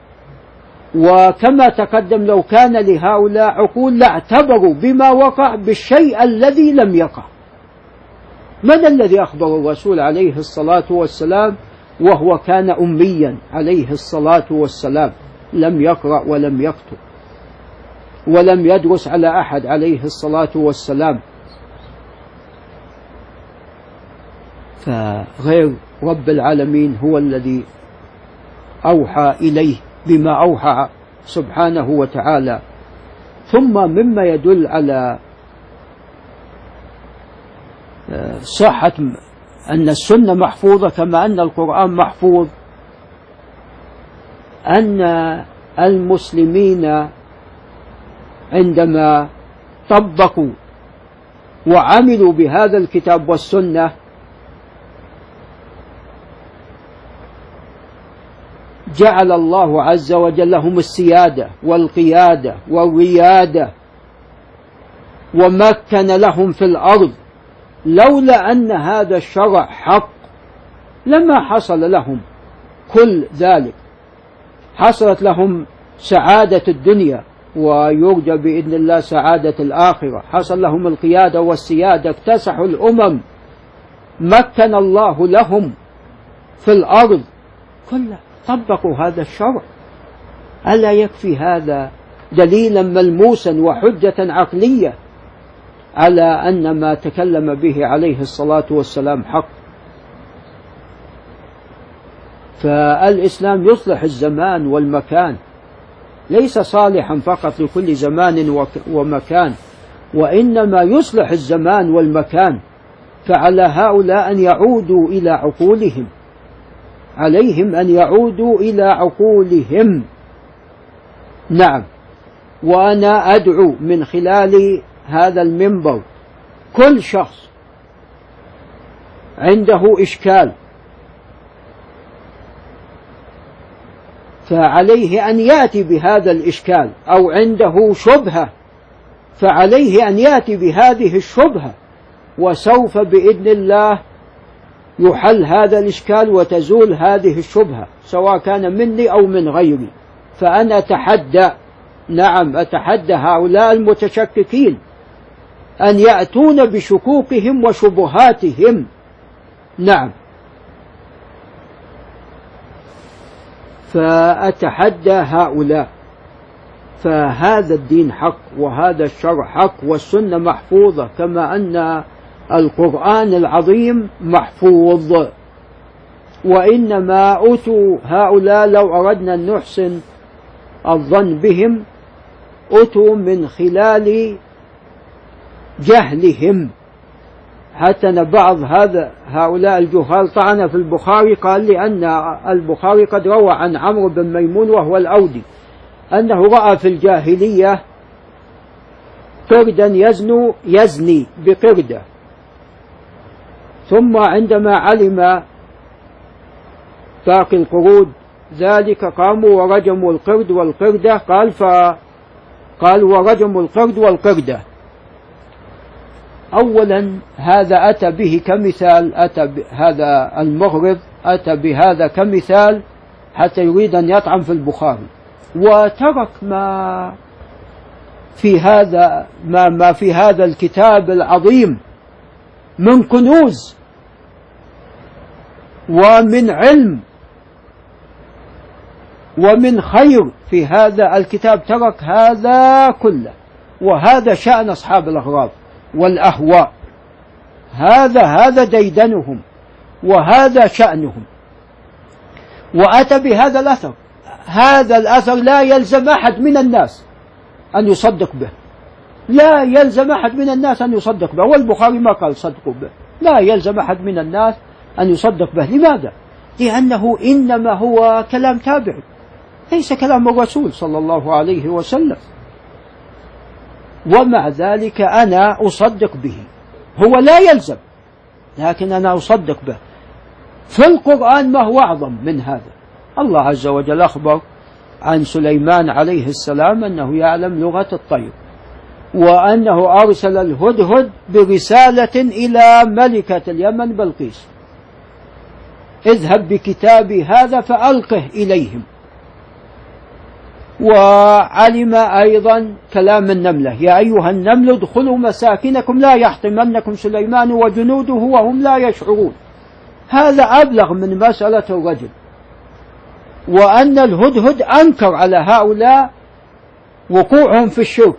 وكما تقدم لو كان لهؤلاء عقول لاعتبروا بما وقع بالشيء الذي لم يقع. من الذي أخبر الرسول عليه الصلاة والسلام وهو كان أميا عليه الصلاة والسلام، لم يقرأ ولم يكتب ولم يدرس على أحد عليه الصلاة والسلام؟ فغير رب العالمين هو الذي أوحى إليه بما أوحى سبحانه وتعالى. ثم مما يدل على صحة أن السنة محفوظة كما أن القرآن محفوظ أن المسلمين عندما طبقوا وعملوا بهذا الكتاب والسنة جعل الله عز وجل لهم السيادة والقيادة والريادة ومكن لهم في الأرض. لولا أن هذا الشرع حق لما حصل لهم كل ذلك. حصلت لهم سعادة الدنيا ويرجى بإذن الله سعادة الآخرة. حصل لهم القيادة والسيادة، اكتسحوا الأمم، مكن الله لهم في الأرض كلها، طبقوا هذا الشرع. ألا يكفي هذا دليلا ملموسا وحجة عقلية على أن ما تكلم به عليه الصلاة والسلام حق؟ فالإسلام يصلح الزمان والمكان، ليس صالحا فقط لكل زمان ومكان، وإنما يصلح الزمان والمكان. فعلى هؤلاء أن يعودوا إلى عقولهم، عليهم أن يعودوا إلى عقولهم. نعم. وأنا أدعو من خلال هذا المنبر كل شخص عنده إشكال فعليه أن يأتي بهذا الإشكال، أو عنده شبهة فعليه أن يأتي بهذه الشبهة، وسوف بإذن الله يحل هذا الإشكال وتزول هذه الشبهة سواء كان مني أو من غيري. فأنا أتحدى، نعم أتحدى هؤلاء المتشككين أن يأتون بشكوكهم وشبهاتهم. نعم. فأتحدى هؤلاء. فهذا الدين حق وهذا الشرع حق والسنة محفوظة كما أن القرآن العظيم محفوظ. وإنما أتوا هؤلاء لو أردنا أن نحسن الظن بهم أتوا من خلال جهلهم. حتى بعض هؤلاء الجهال طعن في البخاري، قال لأن البخاري قد روى عن عمرو بن ميمون وهو الأودي أنه رأى في الجاهلية قردا يزني بقردة، ثم عندما علم باقي القرود ذلك قاموا ورجموا القرد والقردة. قال ورجموا القرد والقردة. أولا هذا أتى به كمثال، هذا المغرض أتى بهذا كمثال حتى يريد أن يطعن في البخاري، وترك ما في هذا الكتاب العظيم من كنوز ومن علم ومن خير. في هذا الكتاب ترك هذا كله، وهذا شأن أصحاب الأغراض والأهواء، هذا ديدنهم وهذا شأنهم. وأتى بهذا الأثر، هذا الأثر لا يلزم أحد من الناس أن يصدق به، لا يلزم أحد من الناس أن يصدق به، والبخاري ما قال صدقوا به، لا يلزم أحد من الناس أن يصدق به. لماذا؟ لأنه إنما هو كلام تابعي، ليس كلام الرسول صلى الله عليه وسلم، ومع ذلك أنا أصدق به، هو لا يلزم لكن أنا أصدق به. في القرآن ما هو أعظم من هذا؟ الله عز وجل أخبر عن سليمان عليه السلام أنه يعلم لغة الطير، وأنه أرسل الهدهد برسالة إلى ملكة اليمن بلقيس: اذهب بكتابي هذا فألقه إليهم. وعلم أيضا كلام النملة: يا أيها النمل ادخلوا مساكنكم لا يحطمنكم سليمان وجنوده وهم لا يشعرون. هذا أبلغ من مسألة الرجل. وأن الهدهد أنكر على هؤلاء وقوعهم في الشرك: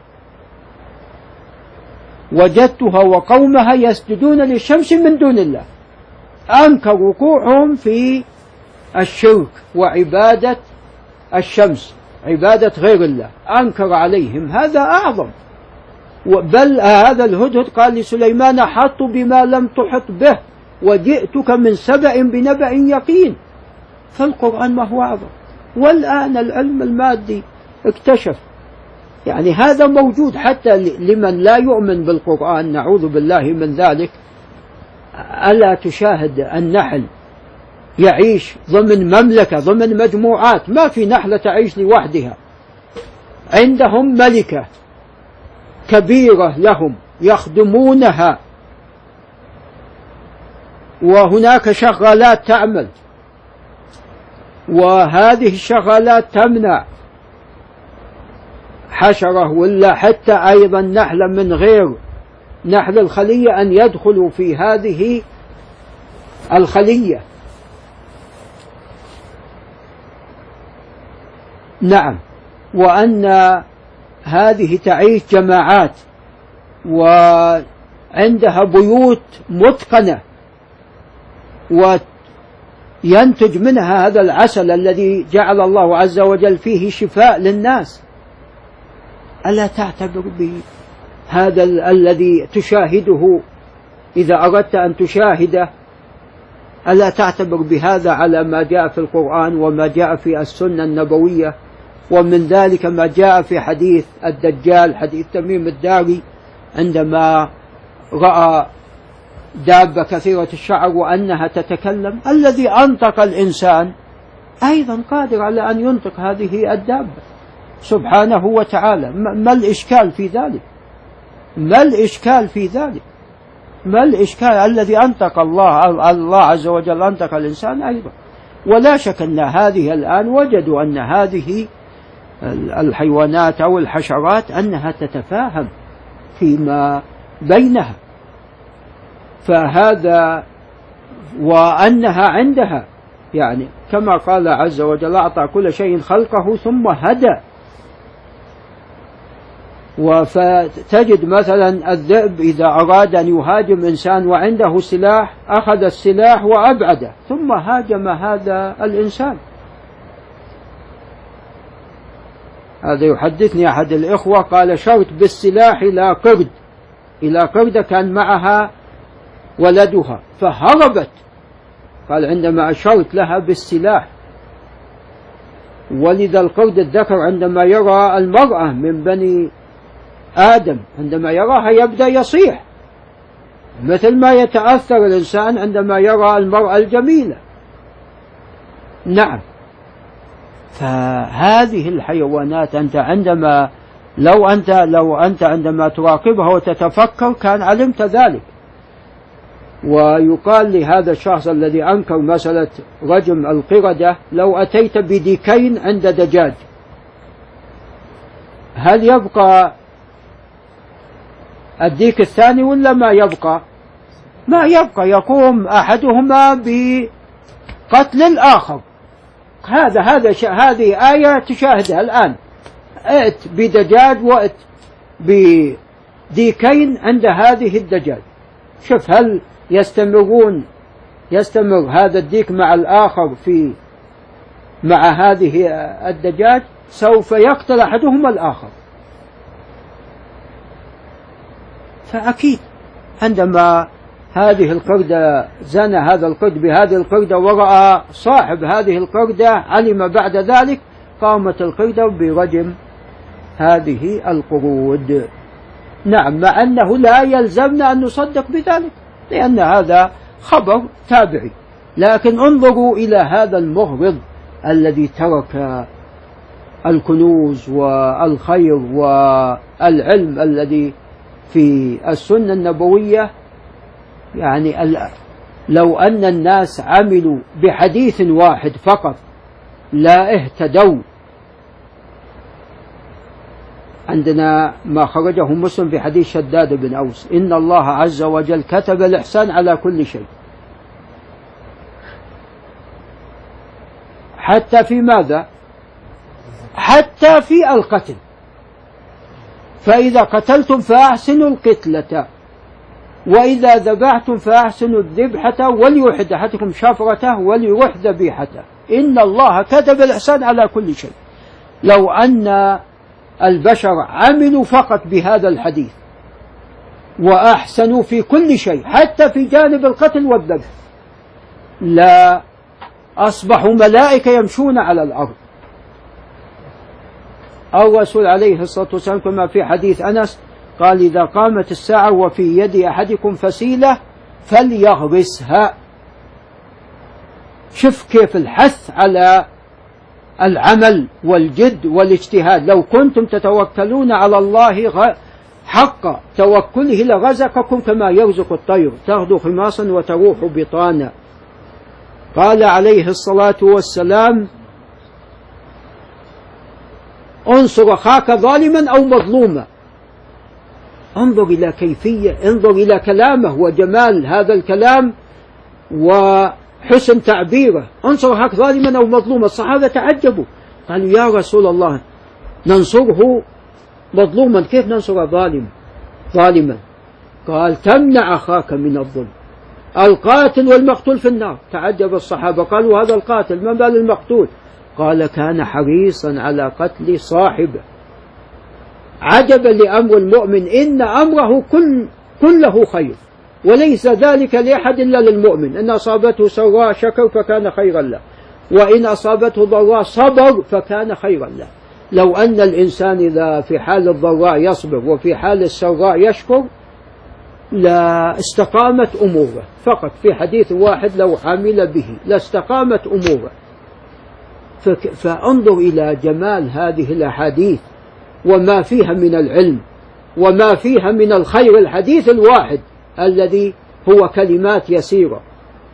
وجدتها وقومها يسجدون للشمس من دون الله. أنكر وقوعهم في الشرك وعبادة الشمس، عبادة غير الله، أنكر عليهم، هذا أعظم. بل هذا الهدهد قال لسليمان: أحط بما لم تحط به وجئتك من سبأ بنبأ يقين. فالقرآن ما هو أعظم. والآن العلم المادي اكتشف، يعني هذا موجود حتى لمن لا يؤمن بالقرآن، نعوذ بالله من ذلك. ألا تشاهد النحل يعيش ضمن مملكة، ضمن مجموعات، ما في نحلة تعيش لوحدها، عندهم ملكة كبيرة لهم يخدمونها، وهناك شغالات تعمل، وهذه الشغالات تمنع حشرة ولا حتى أيضا نحلة من غير نحل الخلية أن يدخلوا في هذه الخلية. نعم. وأن هذه تعيش جماعات وعندها بيوت متقنة وينتج منها هذا العسل الذي جعل الله عز وجل فيه شفاء للناس. ألا تعتبر بهذا الذي تشاهده إذا أردت أن تشاهده؟ ألا تعتبر بهذا على ما جاء في القرآن وما جاء في السنة النبوية؟ ومن ذلك ما جاء في حديث الدجال، حديث تميم الداري عندما رأى دابة كثيرة الشعر وأنها تتكلم، الذي أنطق الإنسان أيضا قادر على أن ينطق هذه الدابة سبحانه وتعالى. ما الإشكال في ذلك؟ ما الإشكال في ذلك؟ ما الإشكال؟ الذي أنطق الله عز وجل أنطق الإنسان أيضا. ولا شك أن هذه الآن وجدوا أن هذه الحيوانات أو الحشرات أنها تتفاهم فيما بينها، فهذا وأنها عندها يعني كما قال عز وجل: أعطى كل شيء خلقه ثم هدى. وفتجد مثلا الذئب إذا أراد أن يهاجم إنسان وعنده سلاح أخذ السلاح وأبعده ثم هاجم هذا الإنسان. هذا يحدثني أحد الإخوة قال: شرت بالسلاح إلى قردة كان معها ولدها فهربت، قال عندما أشرت لها بالسلاح. ولذا القرد الذكر عندما يرى المرأة من بني آدم عندما يراها يبدأ يصيح، مثل ما يتأثر الإنسان عندما يرى المرأة الجميلة. نعم. فهذه الحيوانات أنت عندما لو أنت عندما تراقبها وتتفكر كان علمت ذلك. ويقال لهذا الشخص الذي أنكر مسألة رجم القردة: لو أتيت بديكين عند دجاج هل يبقى الديك الثاني ولا ما يبقى؟ ما يبقى، يقوم أحدهما بقتل الآخر. هذه آية تشاهدها الآن. ائت بدجاج وائت بديكين عند هذه الدجاج، شوف هل يستمر هذا الديك مع الآخر مع هذه الدجاج؟ سوف يقتل أحدهما الآخر. فأكيد عندما هذه القردة زنى هذا القرد بهذه القردة ورأى صاحب هذه القردة علم بعد ذلك، قامت القردة برجم هذه القرود. نعم، مع أنه لا يلزمنا أن نصدق بذلك لأن هذا خبر تابعي، لكن انظروا إلى هذا المغرض الذي ترك الكنوز والخير والعلم الذي في السنة النبوية. يعني لو أن الناس عملوا بحديث واحد فقط لا اهتدوا. عندنا ما خرجه مسلم في حديث شداد بن أوس: إن الله عز وجل كتب الإحسان على كل شيء، حتى في ماذا؟ حتى في القتل. فإذا قتلتم فأحسنوا القتلة، وإذا ذبحتم فأحسنوا الذبحة، وليوحد أحدكم شفرته وليروح ذبيحته، إن الله كتب الإحسان على كل شيء. لو أن البشر عملوا فقط بهذا الحديث وأحسنوا في كل شيء حتى في جانب القتل والذبح لا أصبحوا ملائكة يمشون على الأرض. الرسول عليه الصلاة والسلام كما في حديث أنس قال: إذا قامت الساعة وفي يد أحدكم فسيلة فليغرسها. شوف كيف الحث على العمل والجد والاجتهاد. لو كنتم تتوكلون على الله حق توكله لرزقكم كما يرزق الطير تغدو خماصا وتروح بطانا. قال عليه الصلاة والسلام: انصر أخاك ظالما أو مظلوما. انظر إلى كيفية، انظر إلى كلامه وجمال هذا الكلام وحسن تعبيره. انصر أخاك ظالما أو مظلوما. الصحابة تعجبوا قالوا: يا رسول الله ننصره مظلوما، كيف ننصر ظالما؟ قال: تمنع أخاك من الظلم. القاتل والمقتول في النار. تعجب الصحابة قالوا: هذا القاتل، ما بال المقتول؟ قال: كان حريصا على قتل صاحبه. عجبا لأمر المؤمن، إن أمره كله خير، وليس ذلك لأحد إلا للمؤمن. إن أصابته سراء شكر فكان خيرا له، وإن أصابته ضراء صبر فكان خيرا له. لو أن الإنسان إذا في حال الضراء يصبر وفي حال السراء يشكر لا استقامت أموره. فقط في حديث واحد لو عمل به لاستقامت أموره. فانظر إلى جمال هذه الأحاديث وما فيها من العلم وما فيها من الخير. الحديث الواحد الذي هو كلمات يسيرة.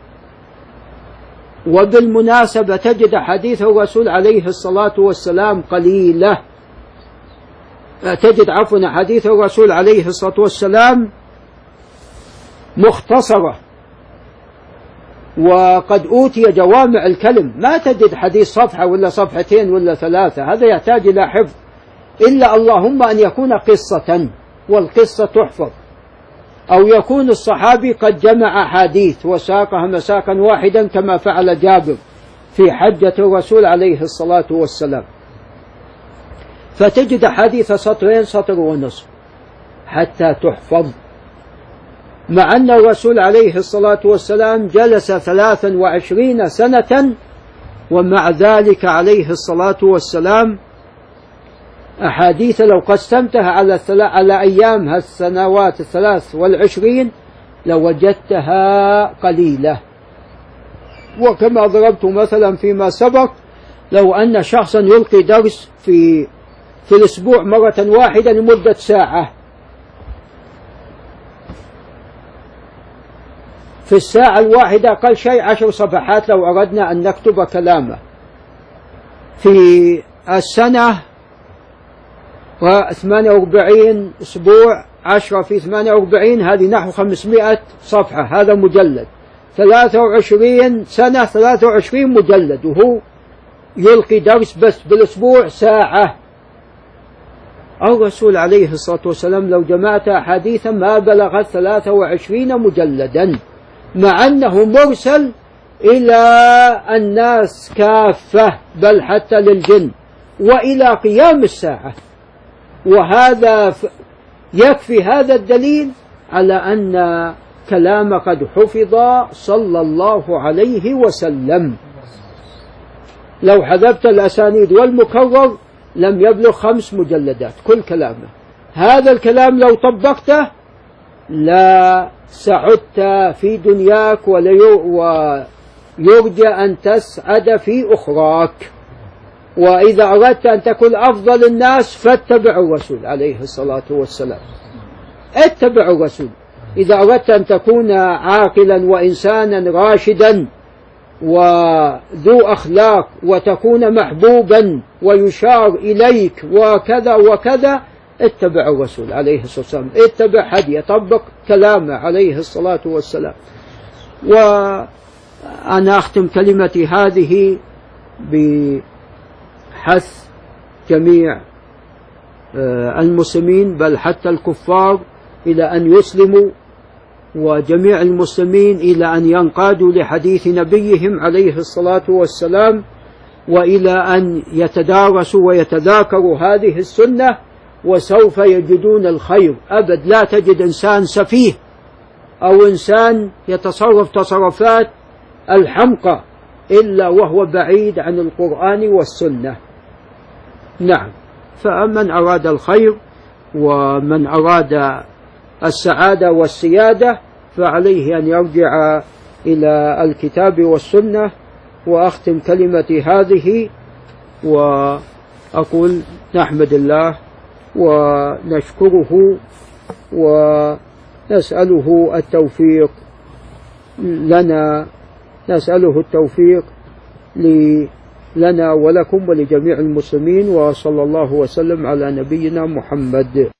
وبالمناسبة تجد حديث الرسول عليه الصلاة والسلام قليلة. تجد حديث الرسول عليه الصلاة والسلام مختصرة، وقد أوتي جوامع الكلم. ما تجد حديث صفحة ولا صفحتين ولا ثلاثة، هذا يحتاج إلى حفظ، إلا اللهم أن يكون قصة والقصة تحفظ، أو يكون الصحابي قد جمع أحاديث وساقها مساقا واحدا كما فعل جابر في حجة الرسول عليه الصلاة والسلام. فتجد حديث سطرين سطر ونصف حتى تحفظ، مع أن الرسول عليه الصلاة والسلام جلس 23 سنة، ومع ذلك عليه الصلاة والسلام أحاديث لو قسمتها على أيام السنوات 23 لوجدتها قليلة. وكما ضربت مثلا فيما سبق، لو أن شخصا يلقي درس في الأسبوع مرة واحدة لمدة ساعة. في الساعة الواحدة أقل شيء 10 صفحات لو أردنا أن نكتب كلامه. في السنة 48 أسبوع 10 في 48 هذه نحو 500 صفحة، هذا مجلد. 23 سنة 23 مجلد، وهو يلقي درس بس بالأسبوع ساعة. الرسول عليه الصلاة والسلام لو جمعت أحاديثا ما بلغت 23 مجلدا، مع أنه مرسل إلى الناس كافة بل حتى للجن وإلى قيام الساعة. وهذا يكفي هذا الدليل على أن كلام قد حفظ صلى الله عليه وسلم. لو حذفت الأسانيد والمكرر لم يبلغ 5 مجلدات كل كلامه. هذا الكلام لو طبقته لا سعدت في دنياك ويرجى أن تسعد في أخراك. وإذا أردت أن تكون أفضل الناس فاتبع الرسول عليه الصلاة والسلام، اتبع الرسول. إذا أردت أن تكون عاقلا وإنسانا راشدا وذو أخلاق وتكون محبوبا ويشار إليك وكذا وكذا، اتبع الرسول عليه الصلاة والسلام، اتبع هديه، طبق كلامه عليه الصلاة والسلام. وأنا أختم كلمتي هذه بحث جميع المسلمين بل حتى الكفار إلى أن يسلموا، وجميع المسلمين إلى أن ينقادوا لحديث نبيهم عليه الصلاة والسلام، وإلى أن يتدارسوا ويتذاكروا هذه السنة، وسوف يجدون الخير. أبد لا تجد إنسان سفيه أو إنسان يتصرف تصرفات الحمقى إلا وهو بعيد عن القرآن والسنة. نعم، فمن أراد الخير ومن أراد السعادة والسيادة فعليه أن يرجع إلى الكتاب والسنة. وأختم كلمتي هذه وأقول نحمد الله ونشكره ونسأله التوفيق لنا، نسأله التوفيق لنا ولكم ولجميع المسلمين، وصلى الله وسلم على نبينا محمد.